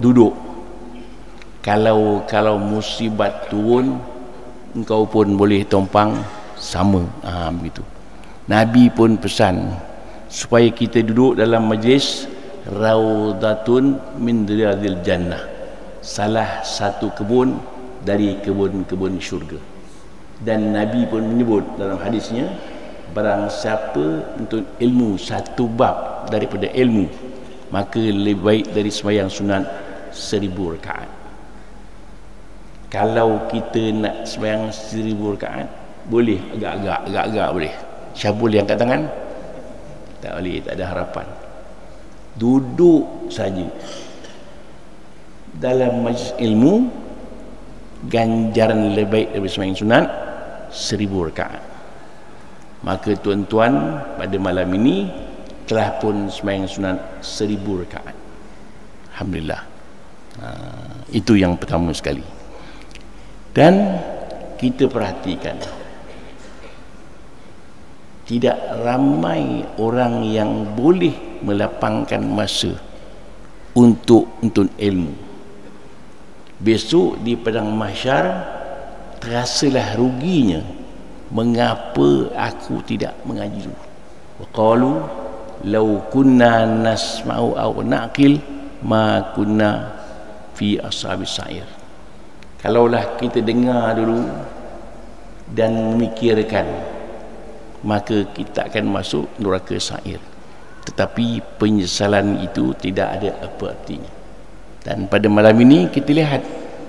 duduk. Kalau musibat turun, engkau pun boleh tumpang sama. Begitu. Nabi pun pesan supaya kita duduk dalam majlis raudatun min riyadil jannah, salah satu kebun dari kebun-kebun syurga. Dan Nabi pun menyebut dalam hadisnya, barang siapa untuk ilmu satu bab daripada ilmu, maka lebih baik dari sembahyang sunat 1000 rakaat. Kalau kita nak sembahyang 1000 rakaat, boleh agak-agak boleh. Siapa boleh angkat tangan? Tak boleh, tak ada harapan. Duduk saja dalam majlis ilmu, ganjaran lebih baik daripada sembahyang sunat 1000 rakaat. Maka tuan-tuan, pada malam ini telah pun sembahyang sunat 1000 rakaat. Alhamdulillah. Itu yang pertama sekali. Dan kita perhatikan, tidak ramai orang yang boleh melapangkan masa untuk ilmu. Besok di padang mahsyar terasalah ruginya, mengapa aku tidak mengaji dulu. Wa qalu law kunna nasma'u aw naqil ma kunna fi ashabis sa'ir. Kalaulah kita dengar dulu dan memikirkan, maka kita akan masuk neraka sa'ir. Tetapi penyesalan itu tidak ada apa artinya. Dan pada malam ini kita lihat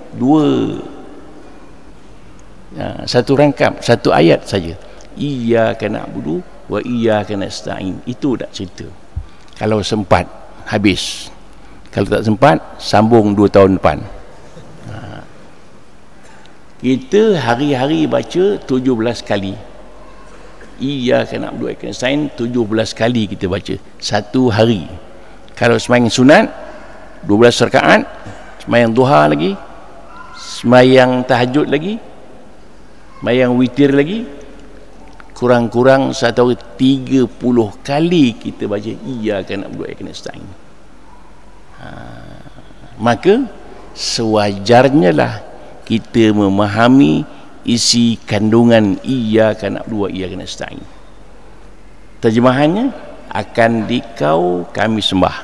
satu rangkap, satu ayat saja. Iyyaka na'budu wa iyyaka nasta'in. Itu dah cerita. Kalau sempat, habis. Kalau tak sempat, sambung 2 tahun depan. Kita hari-hari baca 17 kali. Iyyaka na'budu wa iyyaka nasta'in 17 kali kita baca satu hari. Kalau sembahyang sunat 12 rakaat, sembahyang duha lagi, sembahyang tahajud lagi, sembahyang witir lagi, kurang-kurang satu hari 30 kali kita baca iyyaka na'budu wa iyyaka nasta'in. Maka sewajarnya lah kita memahami isi kandungan iyyaka na'budu wa iyyaka nasta'in. Terjemahannya, akan dikau kami sembah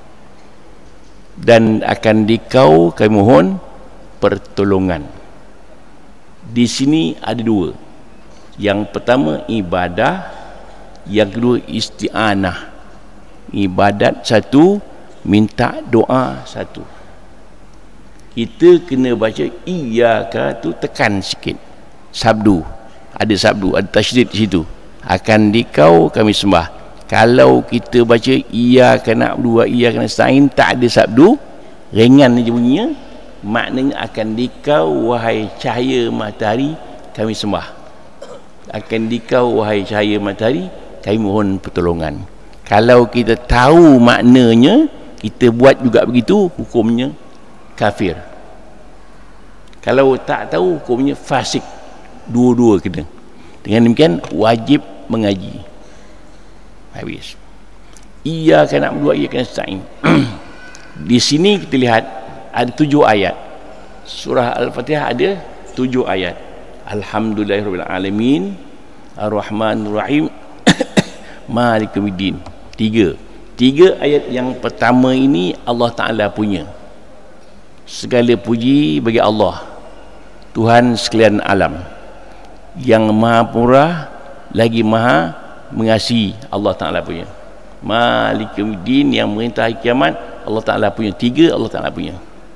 dan akan dikau kami mohon pertolongan. Di sini ada 2. Yang pertama ibadah, yang kedua isti'anah. Ibadat satu, minta doa satu. Kita kena baca iyyaka tu tekan sikit. Sabdu. Ada sabdu, ada tasydid di situ. Akan dikau kami sembah. Kalau kita baca iyyaka na'budu wa iyyaka nasta'in tak ada sabdu, ringan je bunyinya, maknanya akan dikau wahai cahaya matahari kami sembah. Akan dikau wahai cahaya matahari kami mohon pertolongan. Kalau kita tahu maknanya, kita buat juga begitu, hukumnya kafir. Kalau tak tahu, hukumnya fasik. Dua-dua kena. Dengan demikian wajib mengaji. Habis. Iyyaka na'budu wa iyyaka nasta'in. Di sini kita lihat ada 7 ayat. Surah Al-Fatihah ada 7 ayat. Alhamdulillahirabbil alamin, Ar-Rahmanir Rahim, Maliki Yaumiddin. 3 ayat yang pertama ini Allah Ta'ala punya. Segala puji bagi Allah, Tuhan sekalian alam, yang maha pemurah lagi maha mengasihi. Allah Ta'ala punya. Maliki Yaumiddin, yang merintah hari kiamat, Allah Ta'ala punya. 3 Allah Ta'ala punya.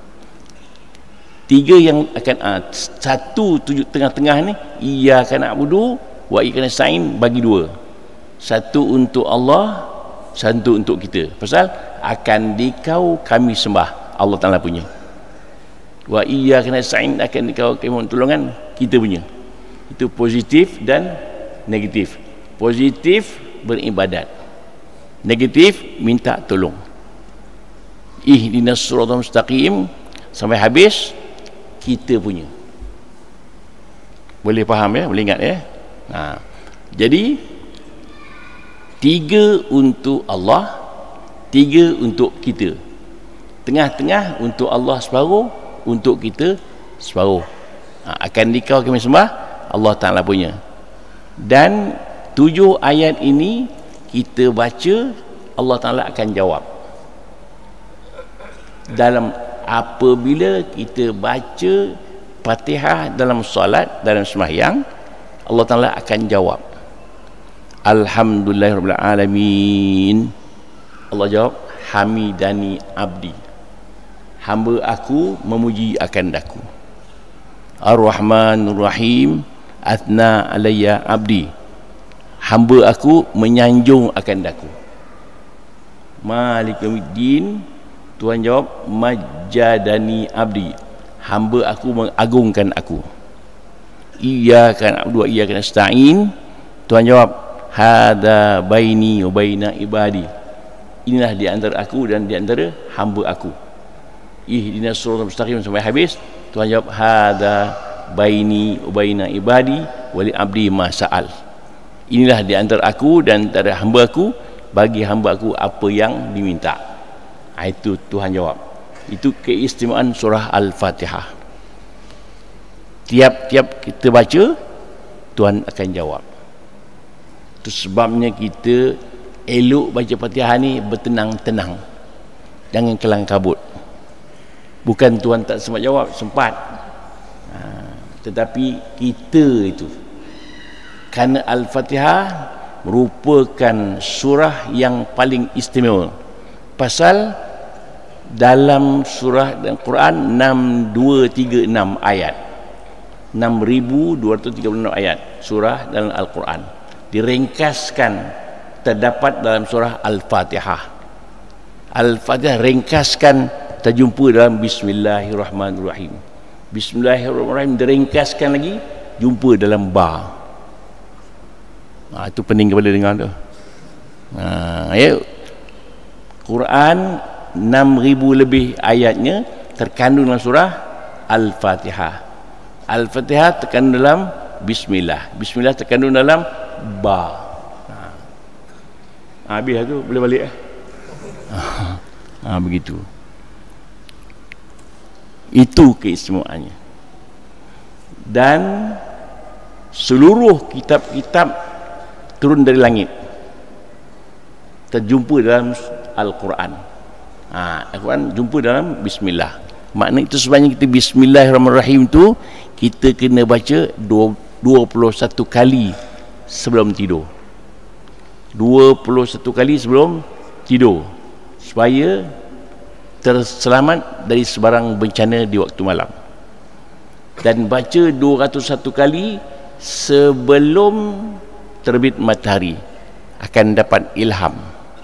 3 yang akan satu tujuh tengah-tengah ni, iyyaka na'budu wa iyyaka nasta'in, bagi 2. Satu untuk Allah, satu untuk kita. Pasal akan dikau kami sembah, Allah Ta'ala punya. Wa iyyaka nasta'in, akan dikau kami mohon tolongan, kita punya. Itu positif dan negatif. Positif beribadat, negatif minta tolong. Ihdinas siratal mustaqim sampai habis, kita punya. Boleh faham ya? Boleh ingat ya? Jadi 3 untuk Allah, 3 untuk kita. Tengah-tengah untuk Allah separuh, untuk kita separuh. Akan dikau kami sembah Allah Ta'ala punya. Dan 7 ayat ini kita baca, Allah Ta'ala akan jawab. Dalam apabila kita baca Fatihah dalam solat, dalam sembahyang, Allah Ta'ala akan jawab. Alhamdulillahirabbil alamin. Allah jawab, hamidani abdi. Hamba aku memuji akan daku. Ar-Rahmanur Rahim, athna alayya abdi. Hamba aku menyanjung akan daku. Malik yaumiddin, Tuhan jawab, majjadani abdi. Hamba aku mengagungkan aku. Iyyaka na'budu wa iyyaka nasta'in. Tuhan jawab, hada baini wa baina ibadi. Inilah di antara aku dan di antara hamba aku. Ihdinas siratal mustaqim sampai habis. Tuhan jawab, hada baini wa baina ibadi wa li abdi ma sa'al. Inilah di antara aku dan antara hamba aku, bagi hamba aku apa yang diminta. Itu Tuhan jawab. Itu keistimewaan surah Al-Fatihah. Tiap-tiap kita baca, Tuhan akan jawab. Itu sebabnya kita elok baca Fatihah ni bertenang-tenang, jangan kelang kabut. Bukan Tuhan tak sempat jawab, sempat. Tetapi kita itu, kerana Al-Fatihah merupakan surah yang paling istimewa. Pasal dalam surah dan Quran 6236 ayat, 6236 ayat surah dalam Al-Quran diringkaskan, terdapat dalam surah Al-Fatihah. Al-Fatihah ringkaskan terjumpa dalam Bismillahirrahmanirrahim. Bismillahirrahmanirrahim diringkaskan lagi jumpa dalam ba. Itu pening kepada dengar tu. Ya. Quran 6,000 lebih ayatnya terkandung dalam surah Al-Fatihah. Al-Fatihah terkandung dalam Bismillah. Bismillah terkandung dalam ba. Habis tu boleh balik begitu. Itu keistimewaannya. Dan seluruh kitab-kitab turun dari langit terjumpa dalam Al-Quran. Al-Quran jumpa dalam Bismillah. Makna itu sebabnya kita Bismillahirrahmanirrahim tu kita kena baca 21 kali sebelum tidur. 21 kali sebelum tidur, supaya terselamat dari sebarang bencana di waktu malam. Dan baca 201 kali sebelum terbit matahari, akan dapat ilham.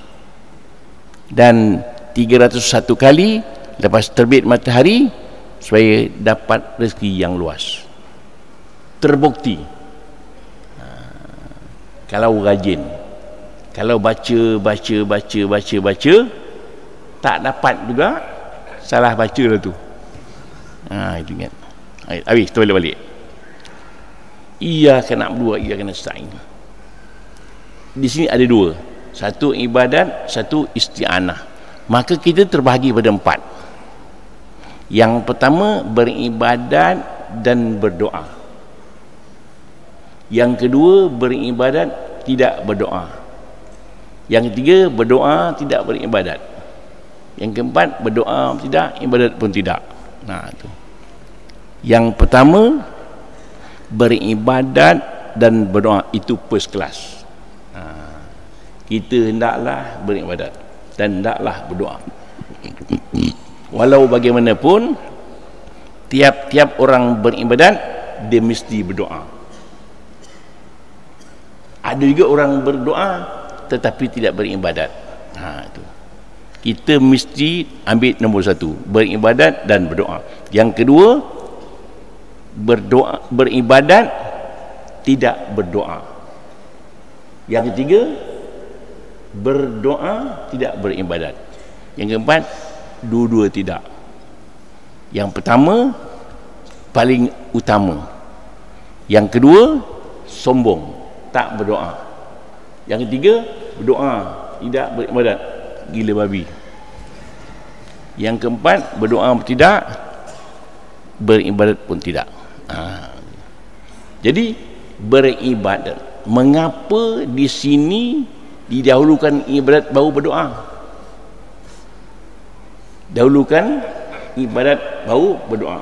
Dan 301 kali lepas terbit matahari, supaya dapat rezeki yang luas. Terbukti kalau rajin, kalau baca tak dapat juga, salah baca lah tu. Itu ingat. Habis tu balik. Iyyaka na'budu wa iyyaka nasta'in. Di sini ada dua, satu ibadat, satu isti'anah. Maka kita terbahagi pada 4. Yang pertama beribadat dan berdoa. Yang kedua beribadat tidak berdoa. Yang ketiga berdoa tidak beribadat. Yang keempat berdoa tidak, ibadat pun tidak. Itu. Yang pertama beribadat dan berdoa, itu first class. Kita hendaklah beribadat dan hendaklah berdoa. Walau bagaimanapun, tiap-tiap orang beribadat dia mesti berdoa. Ada juga orang berdoa tetapi tidak beribadat. Itu. Kita mesti ambil nombor 1, beribadat dan berdoa. Yang kedua, berdoa, beribadat tidak berdoa. Yang ketiga, berdoa tidak beribadat. Yang keempat, dua-dua tidak. Yang pertama paling utama. Yang kedua sombong, tak berdoa. Yang ketiga berdoa tidak beribadat, gila babi. Yang keempat, berdoa pun tidak, beribadat pun tidak. Jadi beribadat, mengapa di sini didahulukan ibadat baru berdoa? Dahulukan ibadat baru berdoa.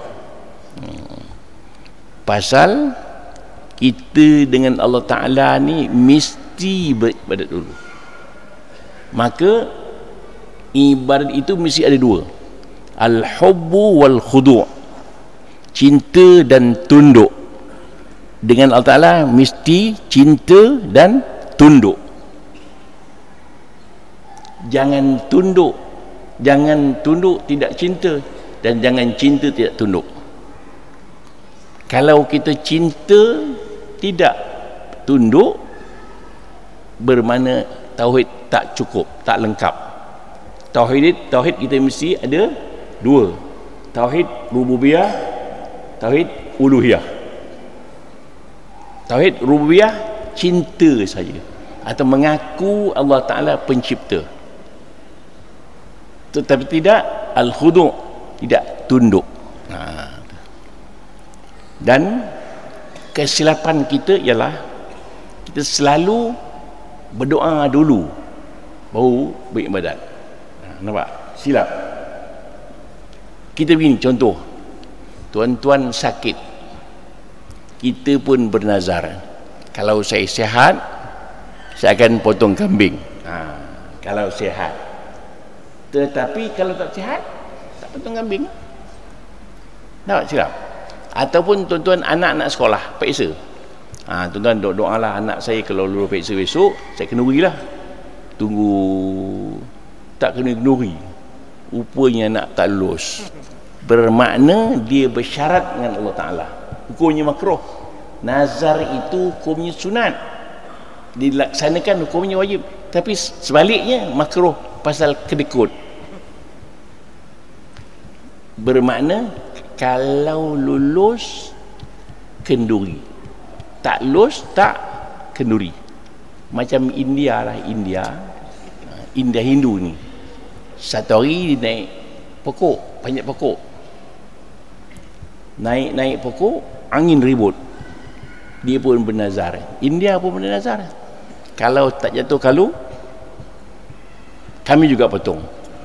Pasal kita dengan Allah Ta'ala ni mesti beribadat dulu. Maka ibadat itu mesti ada dua, al-hubbu wal khudu', cinta dan tunduk. Dengan Allah Ta'ala mesti cinta dan tunduk. Jangan tunduk tidak cinta, dan jangan cinta tidak tunduk. Kalau kita cinta tidak tunduk, bermakna tauhid tak cukup, tak lengkap. Tauhid kita mesti ada dua, tauhid rububiyah, tauhid uluhiyah. Tauhid rububiyah, cinta saja atau mengaku Allah Ta'ala pencipta, tetapi tidak al-khudu', tidak tunduk. Dan kesilapan kita ialah kita selalu berdoa dulu baru beribadat. Nampak? Silap. Kita begini contoh, tuan-tuan sakit, kita pun bernazar, kalau saya sihat saya akan potong kambing. Kalau sihat. Tetapi kalau tak sihat, tak potong kambing. Nampak silap? Ataupun tuan-tuan anak-anak sekolah peksa, tuan-tuan doalah anak saya kalau lulus peksa besok saya kenduri lah. Tunggu tak kenduri, rupanya anak tak lulus, bermakna dia bersyarat dengan Allah Ta'ala, hukumnya makruh. Nazar itu hukumnya sunat, dilaksanakan hukumnya wajib, tapi sebaliknya makruh pasal kedekut. Bermakna kalau lulus kenduri, tak lulus tak kenduri. Macam India lah, India Hindu ni, satu hari dia naik pokok, banyak pokok, naik pokok, angin ribut, dia pun bernazar. India pun bernazar, kalau tak jatuh kalu kami juga potong.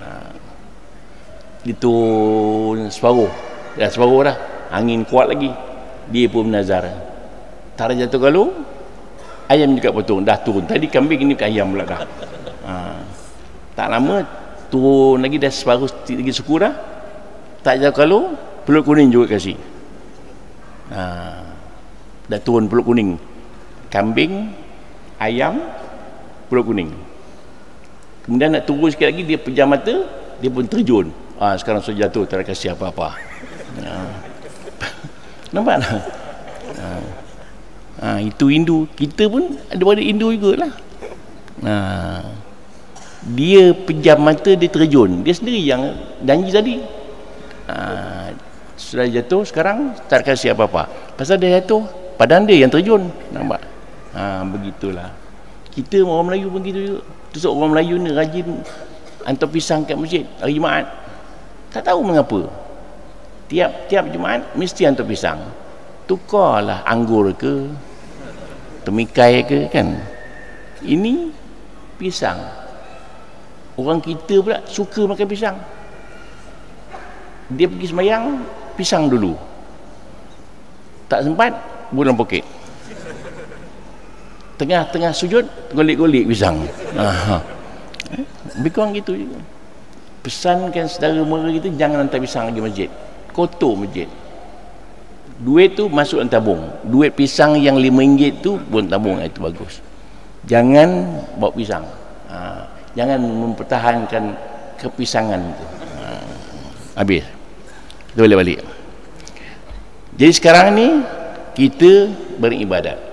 Itu separuh, dah separuh dah, angin kuat lagi, dia pun bernazar. Tak jatuh kalu ayam juga potong, dah turun. Tadi kambing, ini ayam pula dah. Tak lama turun lagi, dah separuh lagi suku dah. Tak jatuh kalu pelut kuning juga kasih. Dah turun pelut kuning, kambing, ayam, pelut kuning. Kemudian nak turun sikit lagi, dia pejam mata, dia pun terjun. Sekarang sudah jatuh, tak ada kasih apa-apa. Nampak tak? Itu Hindu. Kita pun ada pada Hindu juga lah. Dia pejam mata, dia terjun, dia sendiri yang janji tadi. Sudah jatuh, sekarang tak kasih apa-apa, pasal dia jatuh, padahal dia yang terjun. Nampak? Begitulah kita orang Melayu pun gitu juga. Terus orang Melayu ni rajin hantar pisang kat masjid hari Jumaat. Tak tahu mengapa tiap Jumaat mesti hantar pisang. Tukarlah anggur ke temikai ke, kan. Ini pisang. Orang kita pula suka makan pisang. Dia pergi sembahyang, pisang dulu. Tak sempat, bulan poket. Tengah-tengah sujud, golek-golek pisang. Lebih kurang gitu juga. Pesankan saudara mara kita, jangan hantar pisang lagi masjid. Kotor masjid. Duit tu masuk dalam tabung. Duit pisang yang RM5 tu pun tabung, itu bagus. Jangan bawa pisang. Jangan mempertahankan kepisangan itu. Habis. Kita boleh balik. Jadi sekarang ni kita beribadat.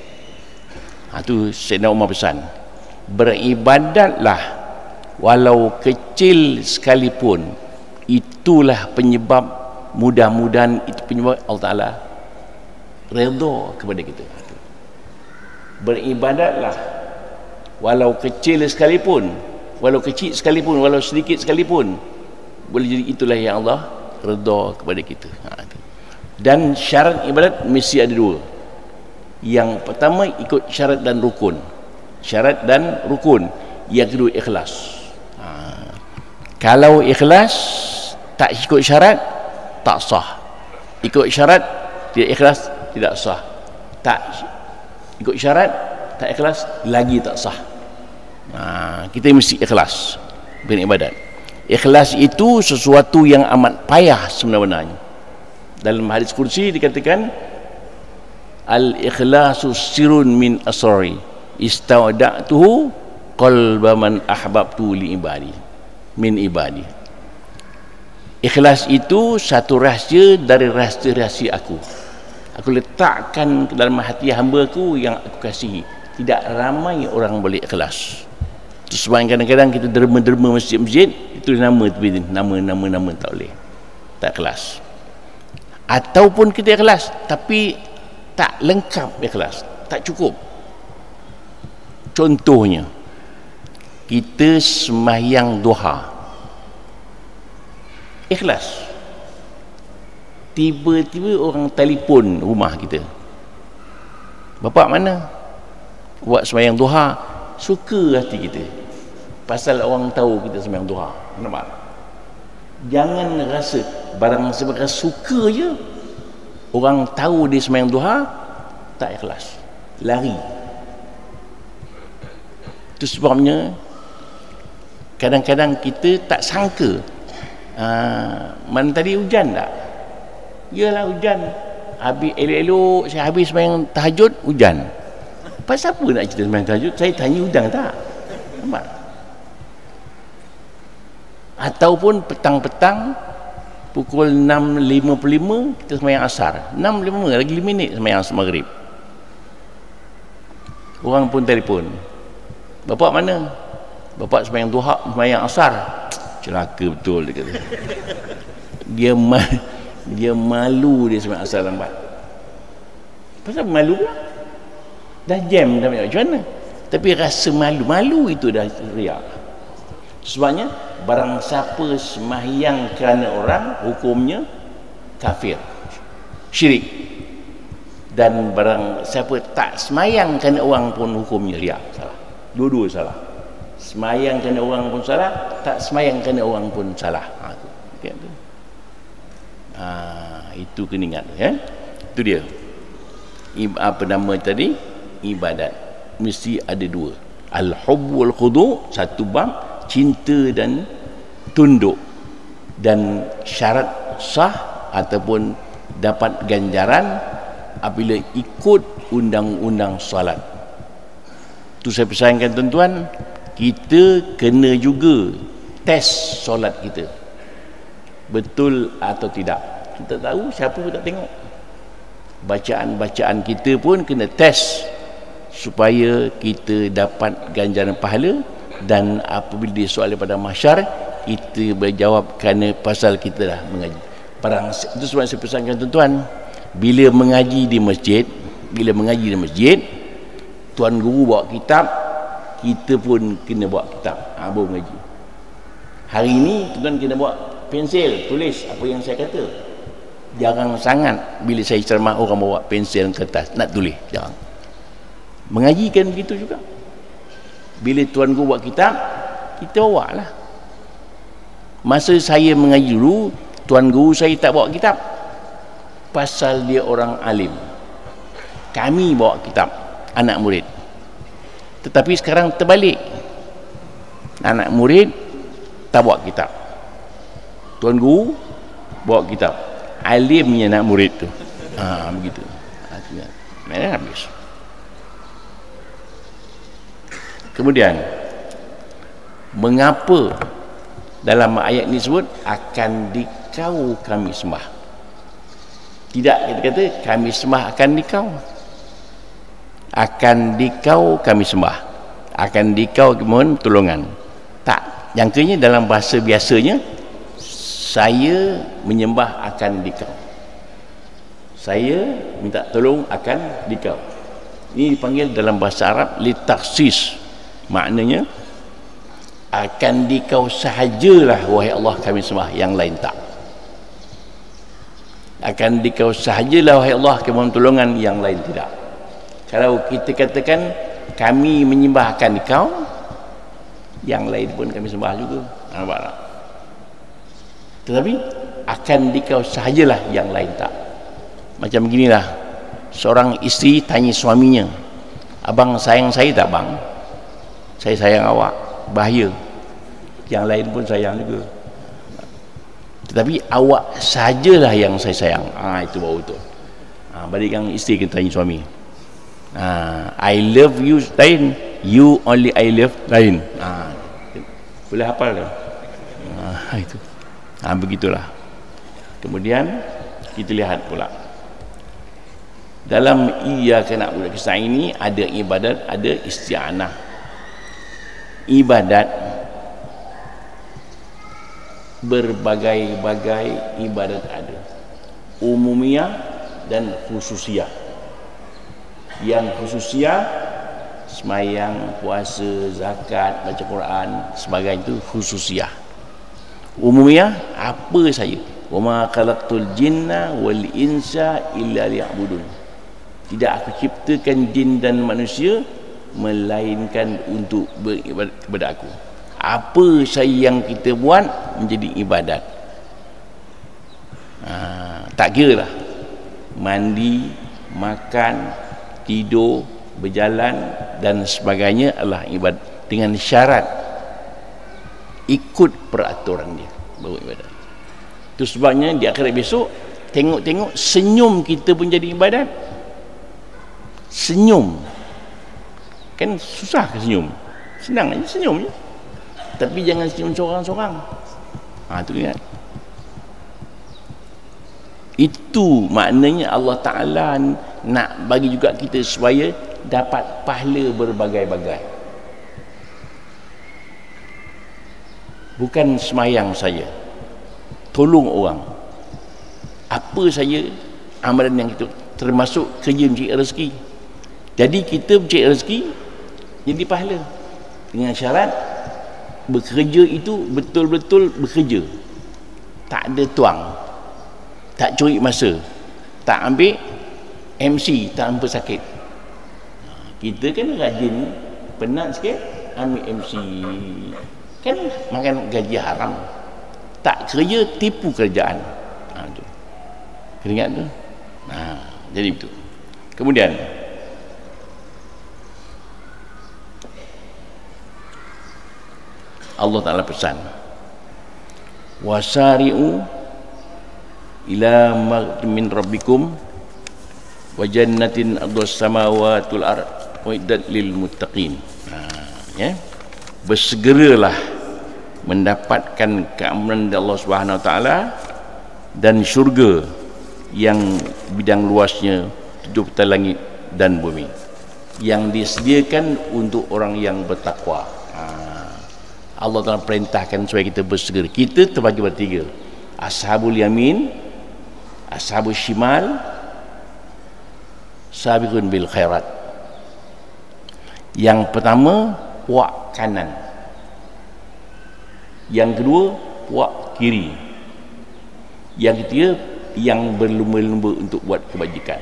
Tu Sayyidina Umar pesan, beribadatlah walau kecil sekalipun, itulah penyebab, mudah-mudahan itu penyebab Allah Ta'ala redha kepada kita. Beribadatlah walau kecil sekalipun, walau kecil sekalipun, walau sedikit sekalipun, boleh jadi itulah yang Allah redha kepada kita. Dan syarat ibadat mesti ada dua. Yang pertama ikut syarat dan rukun. Syarat dan rukun. Yang kedua ikhlas. Kalau ikhlas tak ikut syarat, tak sah. Ikut syarat tidak ikhlas, tidak sah. Tak ikut syarat, tak ikhlas, lagi tak sah. Kita mesti ikhlas beribadat. Ikhlas itu sesuatu yang amat payah sebenarnya. Dalam hadis kursi dikatakan al-ikhlasu sirrun min asrari istawda'tuhu qalba man ahbabtu li ibadi min ibadi. Ikhlas itu satu rahsia dari rahsia-rahsia aku. Aku letakkan ke dalam hati hamba aku yang aku kasihi. Tidak ramai orang boleh ikhlas. Sebab kadang-kadang kita derma-derma masjid-masjid, itu nama tak boleh, tak ikhlas. Ataupun kita ikhlas tapi tak lengkap ikhlas, tak cukup. Contohnya kita sembahyang duha ikhlas, tiba-tiba orang telefon rumah kita, bapak mana buat sembahyang duha, suka hati kita pasal orang tahu kita sembahyang duha. Nampak? Jangan rasa barang sebagai suka je orang tahu dia sembahyang duha, tak ikhlas, lari. Itu sebabnya kadang-kadang kita tak sangka, mana tadi hujan tak? Yalah hujan. Habis elok-elok saya habis sembahyang tahajud, hujan. Pasal apa nak cerita sembahyang tahajud? Saya tanya hujan tak? Nampak? Ataupun petang-petang pukul 6.55 kita sembahyang asar, 6.55 lagi 5 minit sembahyang maghrib, orang pun telefon, bapak mana? Bapak sembahyang duha, sembahyang asar. Celaka betul dia kata. Dia malu dia sembahyang asar lambat. Pasal malu pula, dah jam dah macam mana, tapi rasa malu itu dah riak. Sebabnya barang siapa sembahyang kerana orang, hukumnya kafir, syirik. Dan barang siapa tak sembahyang kerana orang pun hukumnya riak, salah. Dua-dua salah. Sembahyang kerana orang pun salah, tak sembahyang kerana orang pun salah. Itu kena ingat, ya. Itu dia. Apa nama tadi? Ibadat mesti ada dua. Al-hubb wal khudu, satu bab, cinta dan tunduk, dan syarat sah ataupun dapat ganjaran apabila ikut undang-undang solat. Tu saya pesankan tuan-tuan, kita kena juga test solat kita betul atau tidak. Kita tahu, siapa pun tak tengok. Bacaan-bacaan kita pun kena test supaya kita dapat ganjaran pahala. Dan apabila dia soal daripada mahsyar, kita berjawab kerana pasal kita dah mengaji. Itu sebab saya pesankan tuan-tuan, bila mengaji di masjid, tuan guru bawa kitab, kita pun kena bawa kitab, baru mengaji. Hari ini tuan kena bawa pensil, tulis apa yang saya kata. Jarang sangat bila saya ceramah orang bawa pensil dan kertas nak tulis, jarang. Mengaji kan begitu juga. Bila tuan guru buat kitab, kita bawa lah. Masa saya mengaji dulu, tuan guru saya tak bawa kitab, pasal dia orang alim. Kami bawa kitab, anak murid. Tetapi sekarang terbalik, anak murid tak bawa kitab, tuan guru bawa kitab, alimnya anak murid tu. Begitu. Mana habis. Kemudian, mengapa dalam ayat ini sebut akan dikau kami sembah? Tidak, kita kata kami sembah akan dikau. Akan dikau kami sembah, akan dikau mohon pertolongan. Tak, jangkanya dalam bahasa biasanya, saya menyembah akan dikau, saya minta tolong akan dikau. Ini dipanggil dalam bahasa Arab litaksis. Maknanya akan dikau sahajalah wahai Allah kami sembah, yang lain tak. Akan dikau sahajalah wahai Allah kami mohon pertolongan, yang lain tidak. Kalau kita katakan kami menyembahkan kau, yang lain pun kami sembah juga, nampak tak? Tetapi akan dikau sahajalah, yang lain tak. Macam beginilah, seorang isteri tanya suaminya, abang sayang saya tak bang? Saya sayang awak. Bahaya, yang lain pun sayang juga, tetapi awak sajalah yang saya sayang. Itu baru betul. Balik yang isteri kita tanya suami, I love you lain, you only I love lain. Boleh hafal tu. Itu begitulah. Kemudian kita lihat pula dalam iyyaka na'budu wa iyyaka nasta'in ini ada ibadat, ada isti'anah. Ibadat, berbagai-bagai ibadat ada, umumiyah dan khususiyah. Yang khususiyah semayang, puasa, zakat, baca Quran, sebagainya itu khususiyah. Umumiyah apa saja, wa ma khalaqtul jinna wal insa illa liya'budun. Tidak aku ciptakan jin dan manusia melainkan untuk beribadat kepada aku. Apa saja yang kita buat menjadi ibadat. Tak kira lah, mandi, makan, tidur, berjalan dan sebagainya adalah ibadat, dengan syarat ikut peraturan dia baru ibadat. Itu sebabnya di akhirat besok tengok-tengok senyum kita pun jadi ibadat. Senyum kan susah ke senyum? Senang aja senyum je. Tapi jangan senyum seorang-seorang. Itu ingat. Itu maknanya Allah Ta'ala nak bagi juga kita supaya dapat pahala berbagai-bagai. Bukan semayang saja, tolong orang. Apa saja amalan yang kita, termasuk kerja mencari rezeki. Jadi kita mencari rezeki jadi pahala, dengan syarat bekerja itu betul-betul bekerja, tak ada tuang, tak curi masa, tak ambil MC tanpa sakit. Kita kan rajin, penat sikit ambil MC, kan makan gaji haram. Tak kerja, tipu kerjaan. Tu keringat tu. Jadi itu. Kemudian Allah Ta'ala pesan, wasari'u ila maghfiratin min rabbikum wa jannatin ardhas samawati wal ard uiddat lil muttaqin. Bersegeralah mendapatkan keamanan dari Allah Subhanahu Wa Ta'ala dan syurga yang bidang luasnya 7 langit dan bumi, yang disediakan untuk orang yang bertakwa. Allah Ta'ala perintahkan supaya kita bersegera. Kita terbagi bertiga, ashabul yamin, ashabul shimal, sabiqun bil khairat. Yang pertama puak kanan, yang kedua puak kiri, yang ketiga yang berlumba-lumba untuk buat kebajikan.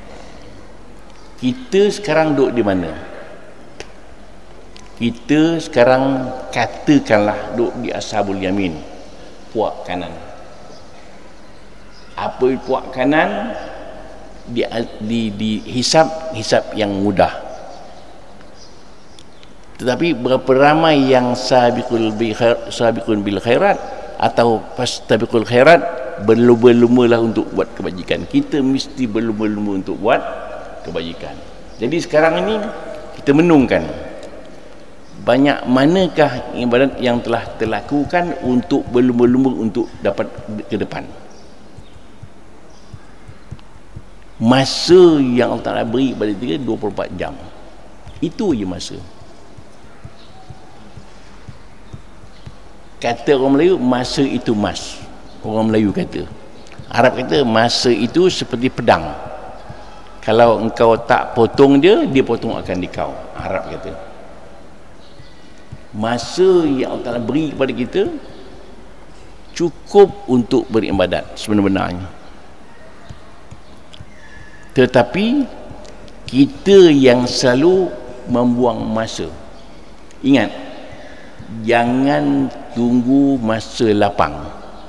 Kita sekarang duduk di mana? Kita sekarang katakanlah duduk di ashabul yamin, puak kanan. Apa puak kanan? Di hisab yang mudah. Tetapi berapa ramai yang sabiqun bil khairat atau fastabiqul khairat, berlumba-lumbalah untuk buat kebajikan. Kita mesti berlumba-lumba untuk buat kebajikan. Jadi sekarang ini kita menungkan banyak manakah ibadat yang telah terlakukan untuk berlumba-lumba untuk dapat ke depan. Masa yang Allah Ta'ala beri pada kita 24 jam. Itu je masa. Kata orang Melayu, masa itu mas. Orang Melayu kata. Arab kata masa itu seperti pedang. Kalau engkau tak potong dia, dia potong akan dikau. Arab kata. Masa yang Allah Ta'ala beri kepada kita cukup untuk beribadat sebenarnya. Tetapi kita yang selalu membuang masa. Ingat, jangan tunggu masa lapang.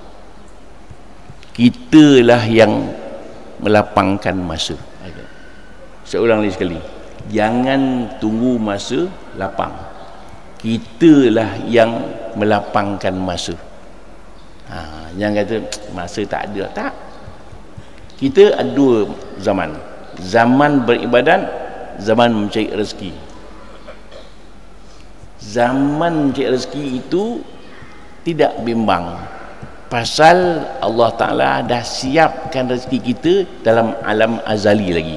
Kitalah yang melapangkan masa. Saya ulang lagi sekali, jangan tunggu masa lapang. Kitalah yang melapangkan masa. Jangan kata masa tak ada. Tak. Kita ada dua zaman. Zaman beribadat, zaman mencari rezeki. Zaman mencari rezeki itu tidak bimbang, pasal Allah Ta'ala dah siapkan rezeki kita dalam alam azali lagi.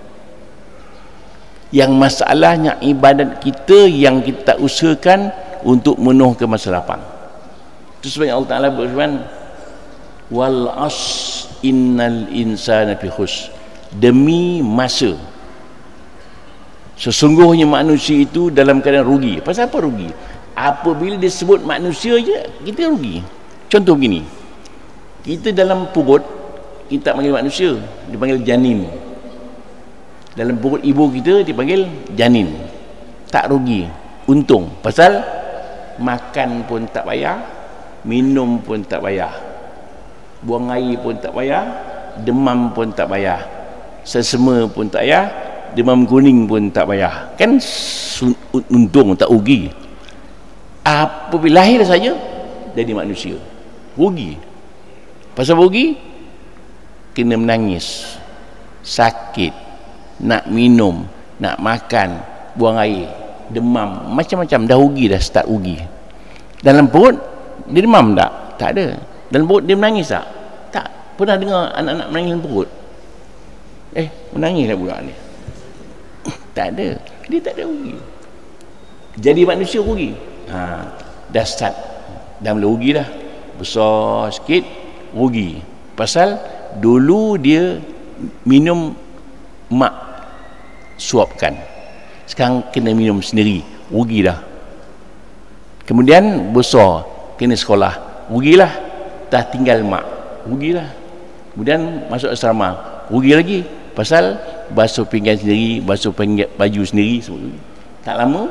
Yang masalahnya ibadat kita yang kita usahakan untuk menuh ke masa lapang. Itu sebab Allah Ta'ala berfirman, wal as innal insana fi khus, demi masa sesungguhnya manusia itu dalam keadaan rugi. Pasal apa rugi? Apabila dia sebut manusia je, kita rugi. Contoh begini, kita dalam perut, kita tak panggil manusia, dipanggil janin. Dalam perut ibu kita dipanggil janin. Tak rugi, untung. Pasal makan pun tak payah, minum pun tak payah, buang air pun tak payah, demam pun tak payah, sesama pun tak payah, demam kuning pun tak payah. Kan untung, tak rugi. Apabila lahir saja jadi manusia, rugi. Pasal rugi, kena menangis, sakit, nak minum, nak makan, buang air, demam, macam-macam. Dah rugi, dah start rugi. Dalam perut dia demam tak? Tak ada. Dalam perut dia menangis tak? Tak. Pernah dengar anak-anak menangis dalam perut? Menangislah budak ni. Tak ada. Dia tak ada rugi. Jadi manusia rugi. Dah start, dah mula rugi dah. Besar sikit rugi. Pasal dulu dia minum mak suapkan, sekarang kena minum sendiri, rugi dah. Kemudian besar, kena sekolah, rugilah. Dah tinggal mak, rugilah. Kemudian masuk asrama, rugi lagi. Pasal basuh pinggan sendiri, basuh baju sendiri, semua. Tak lama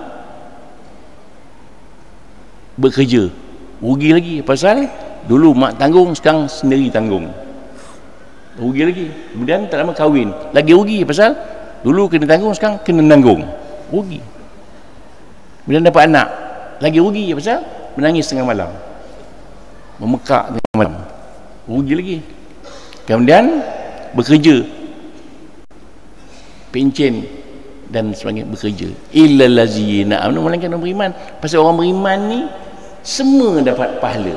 bekerja, rugi lagi. Pasal dulu mak tanggung, sekarang sendiri tanggung, rugi lagi. Kemudian tak lama kahwin, lagi rugi. Pasal dulu kena tanggung, sekarang kena tanggung, rugi. Kemudian dapat anak, lagi rugi. Pasal menangis tengah malam, memekak tengah malam, rugi lagi. Kemudian bekerja, pencen dan sebagainya, bekerja. Illal ladzina amanu, melainkan orang beriman. Pasal orang beriman ni semua dapat pahala.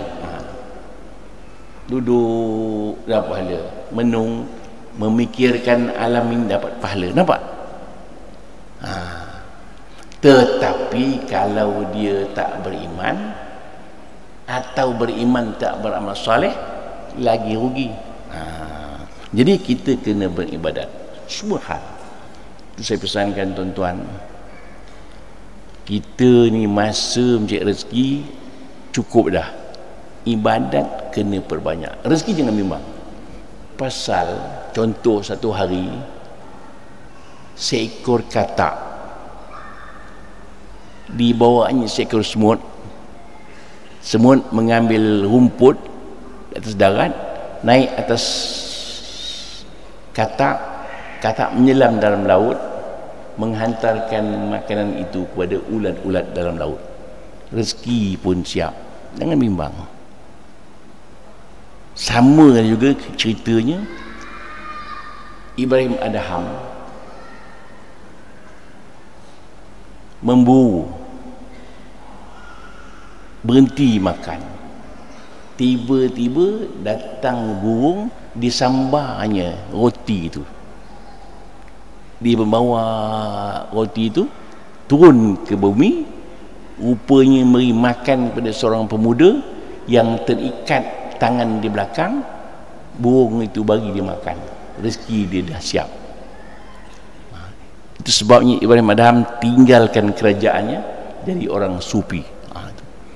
Duduk dapat pahala, menung, memikirkan alam ini dapat pahala. Nampak? Tetapi kalau dia tak beriman, atau beriman tak beramal soleh, lagi rugi. Jadi kita kena beribadat semua hal. Itu saya pesankan tuan-tuan, kita ni masa mencari rezeki cukup dah. Ibadat kena perbanyak, rezeki jangan bimbang. Pasal contoh satu hari seekor katak dibawanya seekor semut. Semut mengambil rumput di atas darat, naik atas katak, katak menyelam dalam laut, menghantarkan makanan itu kepada ulat-ulat dalam laut. Rezeki pun siap, jangan bimbang. Sama juga ceritanya Ibrahim Adham memburu, berhenti makan, tiba-tiba datang burung, disambarnya roti itu. Dia membawa roti itu turun ke bumi, rupanya memberi makan kepada seorang pemuda yang terikat tangan di belakang. Burung itu bagi dia makan, rezeki dia dah siap. Itu sebabnya Ibrahim Adham tinggalkan kerajaannya, jadi orang sufi.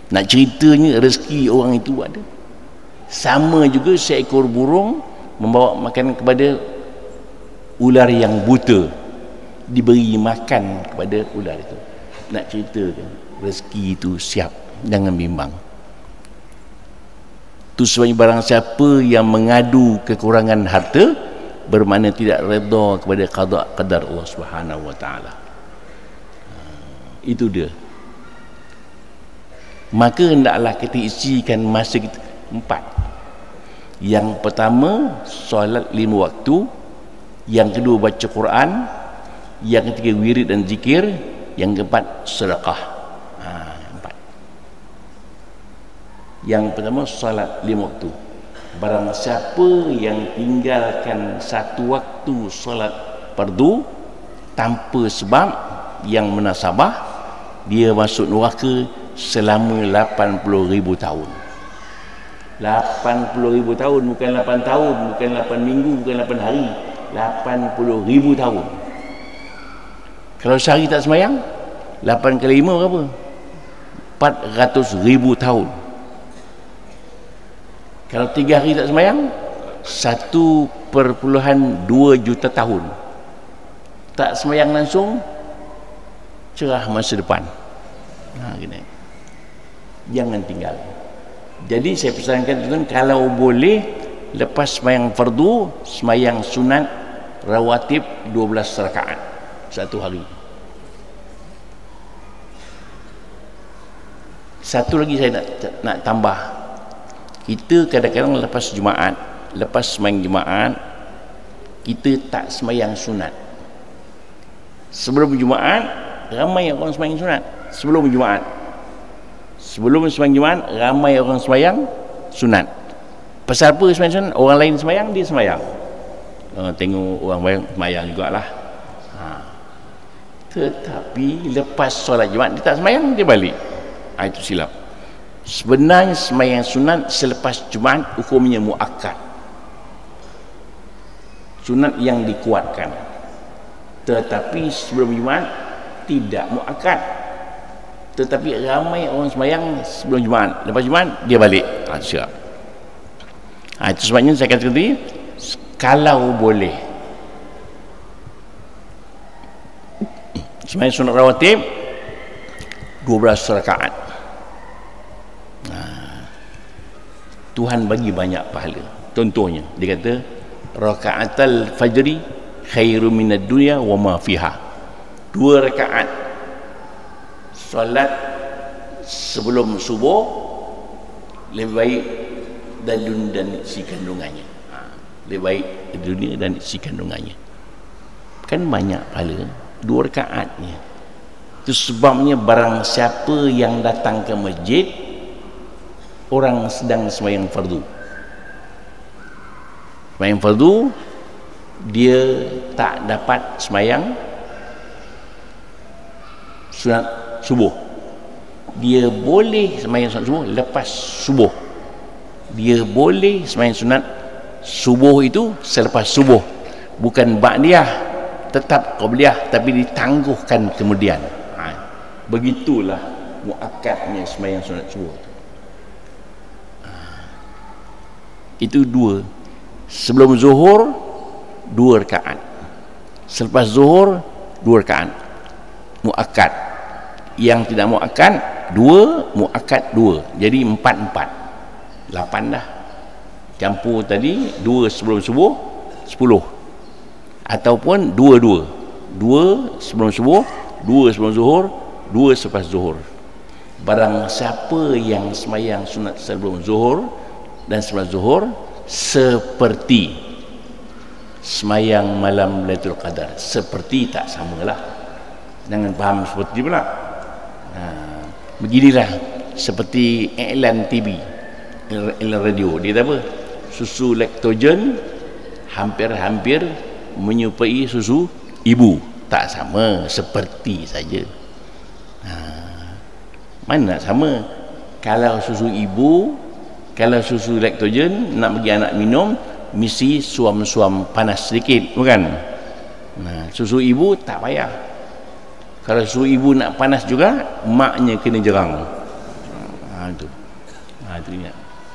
Nak ceritanya rezeki orang itu ada. Sama juga seekor burung membawa makanan kepada ular yang buta, diberi makan kepada ular itu. Nak ceritakan rezeki itu siap, jangan bimbang. Itu sebabnya barang siapa yang mengadu kekurangan harta, bermakna tidak redha kepada qada qadar Allah Subhanahu wa taala. Itu dia. Maka hendaklah kita isikan masa kita 4. Yang pertama solat 5 waktu, yang kedua baca Quran, yang ketiga wirid dan zikir, yang keempat sedekah. 4. Yang pertama solat 5 waktu. Barang siapa yang tinggalkan 1 waktu solat fardu tanpa sebab yang munasabah, dia masuk neraka selama 80,000 tahun. 80,000 tahun, bukan 8 tahun, bukan 8 minggu, bukan 8 hari, 80,000 tahun. Kalau sehari tak semayang, 8 kali 5 berapa? 400,000 tahun. Kalau 3 hari tak semayang, 1,2 juta tahun. Tak semayang langsung, cerah masa depan. Gini. Jangan tinggal. Jadi saya pesankan tuan, kalau boleh lepas semayang fardu, semayang sunat rawatib 12 rakaat satu hari. Satu lagi saya nak tambah. Kita kadang-kadang lepas Jumaat, lepas semayang Jumaat, kita tak semayang sunat. Sebelum Jumaat, ramai orang semayang sunat. Sebelum Jumaat semayang Jumaat, ramai orang semayang sunat. Pasal apa semayang sunat? Orang lain semayang, dia semayang. Tengok orang semayang jugalah. Tetapi lepas solat Jumaat dia tak semayang, dia balik. Itu silap. Sebenarnya semayang sunat selepas Jumaat hukumnya muakkad, sunat yang dikuatkan. Tetapi sebelum Jumaat tidak muakkad. Tetapi ramai orang semayang sebelum Jumaat, lepas Jumaat dia balik. Siap. Itu sebabnya saya kata tadi, kalau boleh semayang sunat rawatib 12 rakaat, Tuhan bagi banyak pahala. Contohnya dia kata rakaatul fajri khairu minad dunya wa ma fiha. 2 rakaat solat sebelum subuh lebih baik dari dunia dan isi kandungannya. Lebih baik dari dunia dan isi kandungannya. Kan banyak pahala 2 rakaatnya. Itu sebabnya barang siapa yang datang ke masjid, orang sedang sembahyang fardu, sembahyang fardu, dia tak dapat sembahyang sunat subuh. Dia boleh sembahyang sunat subuh lepas subuh. Dia boleh sembahyang sunat subuh itu selepas subuh, bukan ba'diyah, tetap qabliyah, tapi ditangguhkan kemudian. Begitulah muakkadnya sembahyang sunat subuh. Itu 2. Sebelum zuhur 2 rakaat, selepas zuhur 2 rakaat muakkad. Yang tidak muakkad 2, muakkad 2, jadi 4 8 dah. Campur tadi 2 sebelum subuh 10, ataupun 2 sebelum subuh, 2 sebelum zuhur, 2 selepas zuhur. Barang siapa yang sembahyang sunat sebelum zuhur dan selepas zuhur seperti sembahyang malam Lailatul Qadar, seperti tak samalah. Jangan faham seperti pula. Beginilah seperti iklan TV, iklan radio, dia kata apa? Susu laktogen hampir-hampir menyerupai susu ibu. Tak sama, seperti saja. Mana nak sama? Kalau susu ibu, kalau susu laktogen nak bagi anak minum, mesti suam-suam panas sedikit, bukan? Susu ibu tak payah. Kalau susu ibu nak panas juga, maknya kena jerang. Itu. Itu ingat.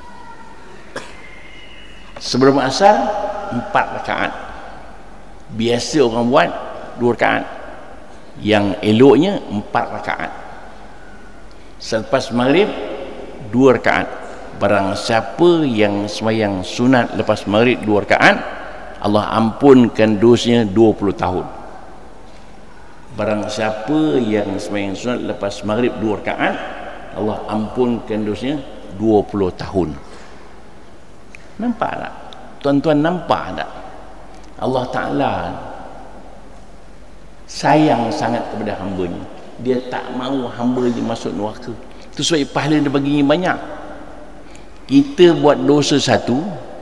Sebelum asar 4 rakaat. Biasa orang buat 2 rakaat. Yang eloknya 4 rakaat. Selepas maghrib 2 rakaat. Barang siapa yang sembahyang sunat lepas maghrib 2 rakaat, Allah ampunkan dosanya 20 tahun. Barang siapa yang sembahyang sunat lepas maghrib 2 rakaat, Allah ampunkan dosanya 20 tahun. Nampak tak? Tuan-tuan nampak tak? Allah Ta'ala sayang sangat kepada hamba-Nya. Dia tak mahu hamba-Nya masuk neraka. Itu sebab pahala dia baginya banyak. Kita buat dosa satu,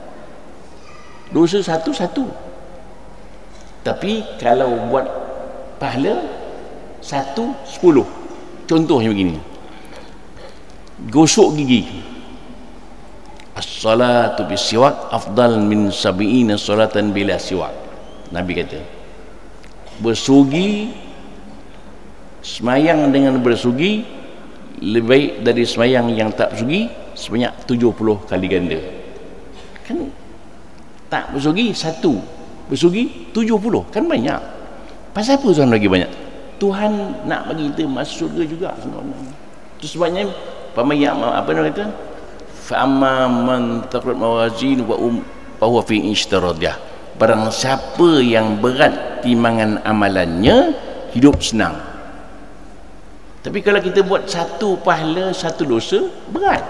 tapi kalau buat pahala 1/10. Contohnya begini, gosok gigi, as-salatu bisiwak afdal min sab'ina salatan bila siwak. Nabi kata, bersugi, semayang dengan bersugi lebih baik dari semayang yang tak bersugi sebanyak 70 kali ganda. Kan tak bersugi 1, bersugi 70, kan banyak. Pasal apa Tuhan bagi banyak? Tuhan nak bagi kita masuk surga juga sebenarnya. Itu sebabnya apa nak kata, fa amma man taqrat mawazin wa huwa fi ishtiradiyah. Barang siapa yang berat timbangan amalannya, hidup senang. Tapi kalau kita buat 1 pahala 1 dosa, berat.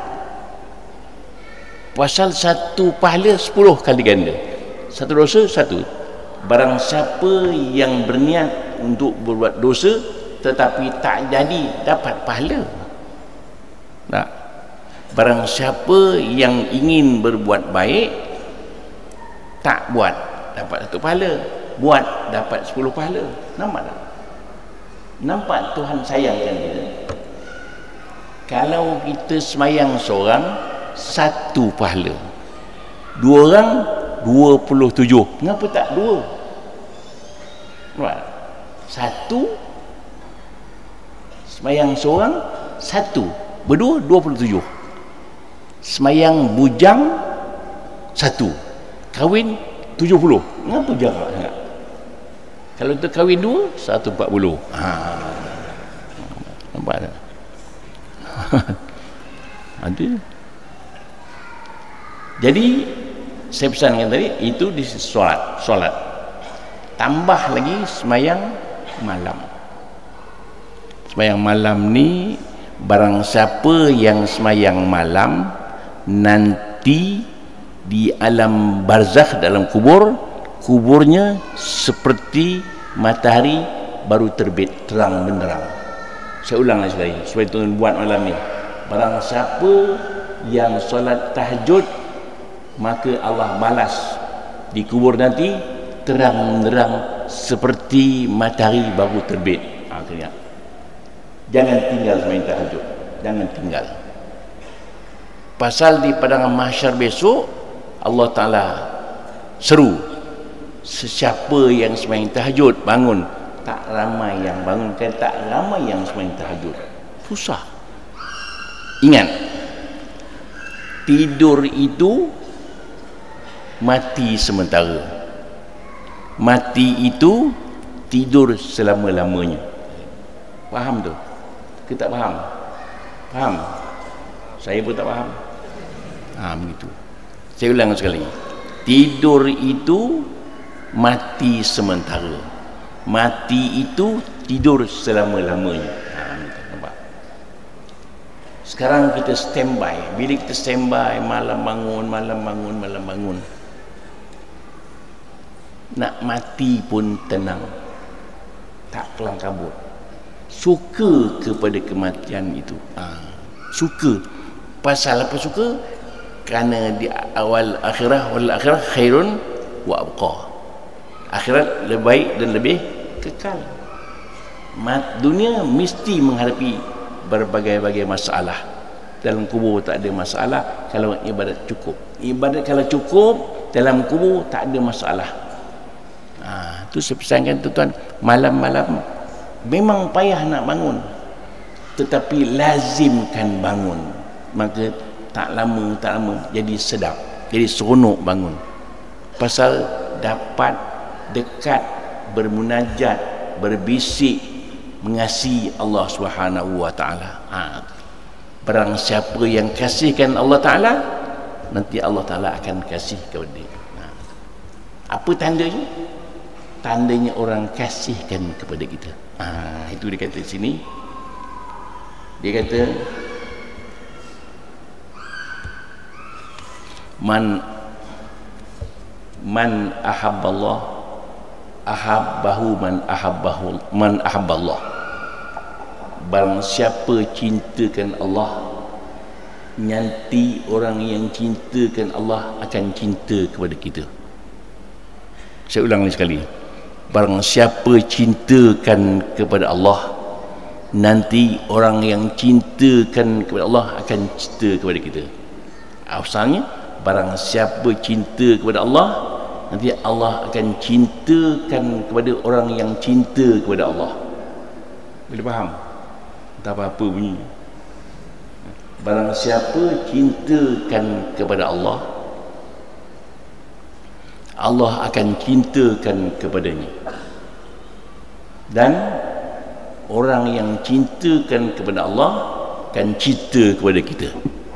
Pasal 1 pahala 10 kali ganda, 1 dosa 1. Barang siapa yang berniat untuk berbuat dosa tetapi tak jadi, dapat pahala. Nah, barang siapa yang ingin berbuat baik, tak buat, dapat 1 pahala. Buat, dapat 10 pahala. Nampak tak? Nampak Tuhan sayangkan kita. Kalau kita semayang seorang 1 pahala, 2 orang 27. Kenapa tak 2? Nampak? 1 semayang seorang 1, berdua 27. Semayang bujang 1, kahwin 70. Kenapa jarak sangat? Kalau kita kahwin 2, 140. Nampak tak? Ada. Jadi saya pesankan tadi, itu di solat. Tambah lagi semayang malam. Semayang malam ni, barang siapa yang semayang malam, nanti di alam barzakh, dalam kuburnya seperti matahari baru terbit, terang benderang. Saya ulang lagi sekali supaya tuan buat malam ni. Barang siapa yang solat tahajud, maka Allah balas di kubur nanti terang-terang seperti matahari baru terbit. Jangan tinggal sembahyang tahajud, jangan tinggal. Pasal di padang mahsyar besok Allah Ta'ala seru, sesiapa yang sembahyang tahajud bangun. Tak ramai yang bangun, kan tak ramai yang sembahyang tahajud. Susah. Ingat, tidur itu mati sementara. Mati itu tidur selama-lamanya. Faham tu? Kita tak faham? Faham? Saya pun tak faham. Begitu. Saya ulang sekali. Tidur itu mati sementara. Mati itu tidur selama-lamanya. Nampak? Sekarang kita standby. Bila kita standby, malam bangun, nak mati pun tenang, tak kelang kabut. Suka kepada kematian itu. Suka. Pasal apa suka? Kerana di awal akhirah, wal akhirah khairun wa abqa. Akhirat lebih baik dan lebih kekal. Dunia mesti menghadapi berbagai-bagai masalah. Dalam kubur tak ada masalah kalau ibadat cukup. Ibadat kalau cukup, dalam kubur tak ada masalah. Itu saya pesankan tuan-tuan, malam-malam memang payah nak bangun, tetapi lazimkan bangun. maka tak lama jadi sedap, jadi seronok bangun, pasal dapat dekat bermunajat, berbisik, mengasihi Allah Subhanahu wa taala. Barang siapa yang kasihkan Allah taala, nanti Allah taala akan kasih kepada dia. Apa tandanya? Tandanya orang kasihkan kepada kita. Itu dia kata di sini. Dia kata man ahabballah ahabbahu man ahabballah. Barang siapa cintakan Allah, nanti orang yang cintakan Allah akan cinta kepada kita. Saya ulang lagi sekali. Barang siapa cintakan kepada Allah, nanti orang yang cintakan kepada Allah akan cinta kepada kita. Asalnya, barang siapa cinta kepada Allah, nanti Allah akan cintakan kepada orang yang cinta kepada Allah. Boleh faham? Tak apa-apa bunyi. Barang siapa cintakan kepada Allah, Allah akan cintakan kepadanya. Dan orang yang cintakan kepada Allah akan cinta kepada kita.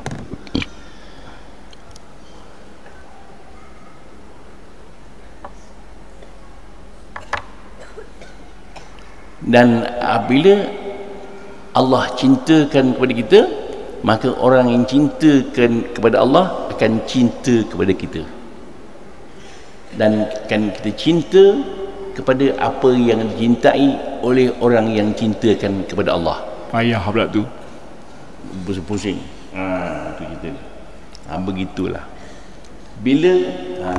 Dan apabila Allah cintakan kepada kita, maka orang yang cintakan kepada Allah akan cinta kepada kita, dan akan kita cinta kepada apa yang dicintai oleh orang yang cintakan kepada Allah. Payah pula tu, pusing. Itu kita ni. Begitulah. Bila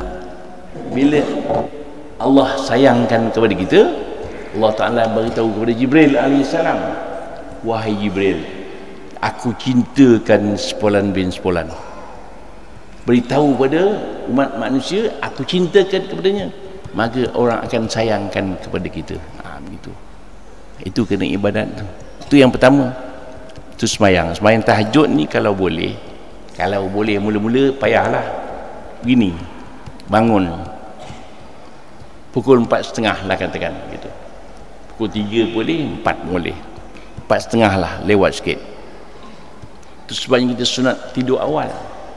Allah sayangkan kepada kita, Allah Ta'ala beritahu kepada Jibril alaihissalam, wahai Jibril, aku cintakan sepolan bin sepolan. Beritahu pada umat manusia, aku cintakan kepadanya, maka orang akan sayangkan kepada kita. Begitu. Itu kena ibadat. Itu yang pertama. Itu semayang tahajud ni kalau boleh mula-mula payahlah. Begini, bangun pukul 4:30 lah katakan gitu. Pukul 3 boleh, 4 boleh, 4:30 lah, lewat sikit. Itu sebabnya kita sunat tidur awal.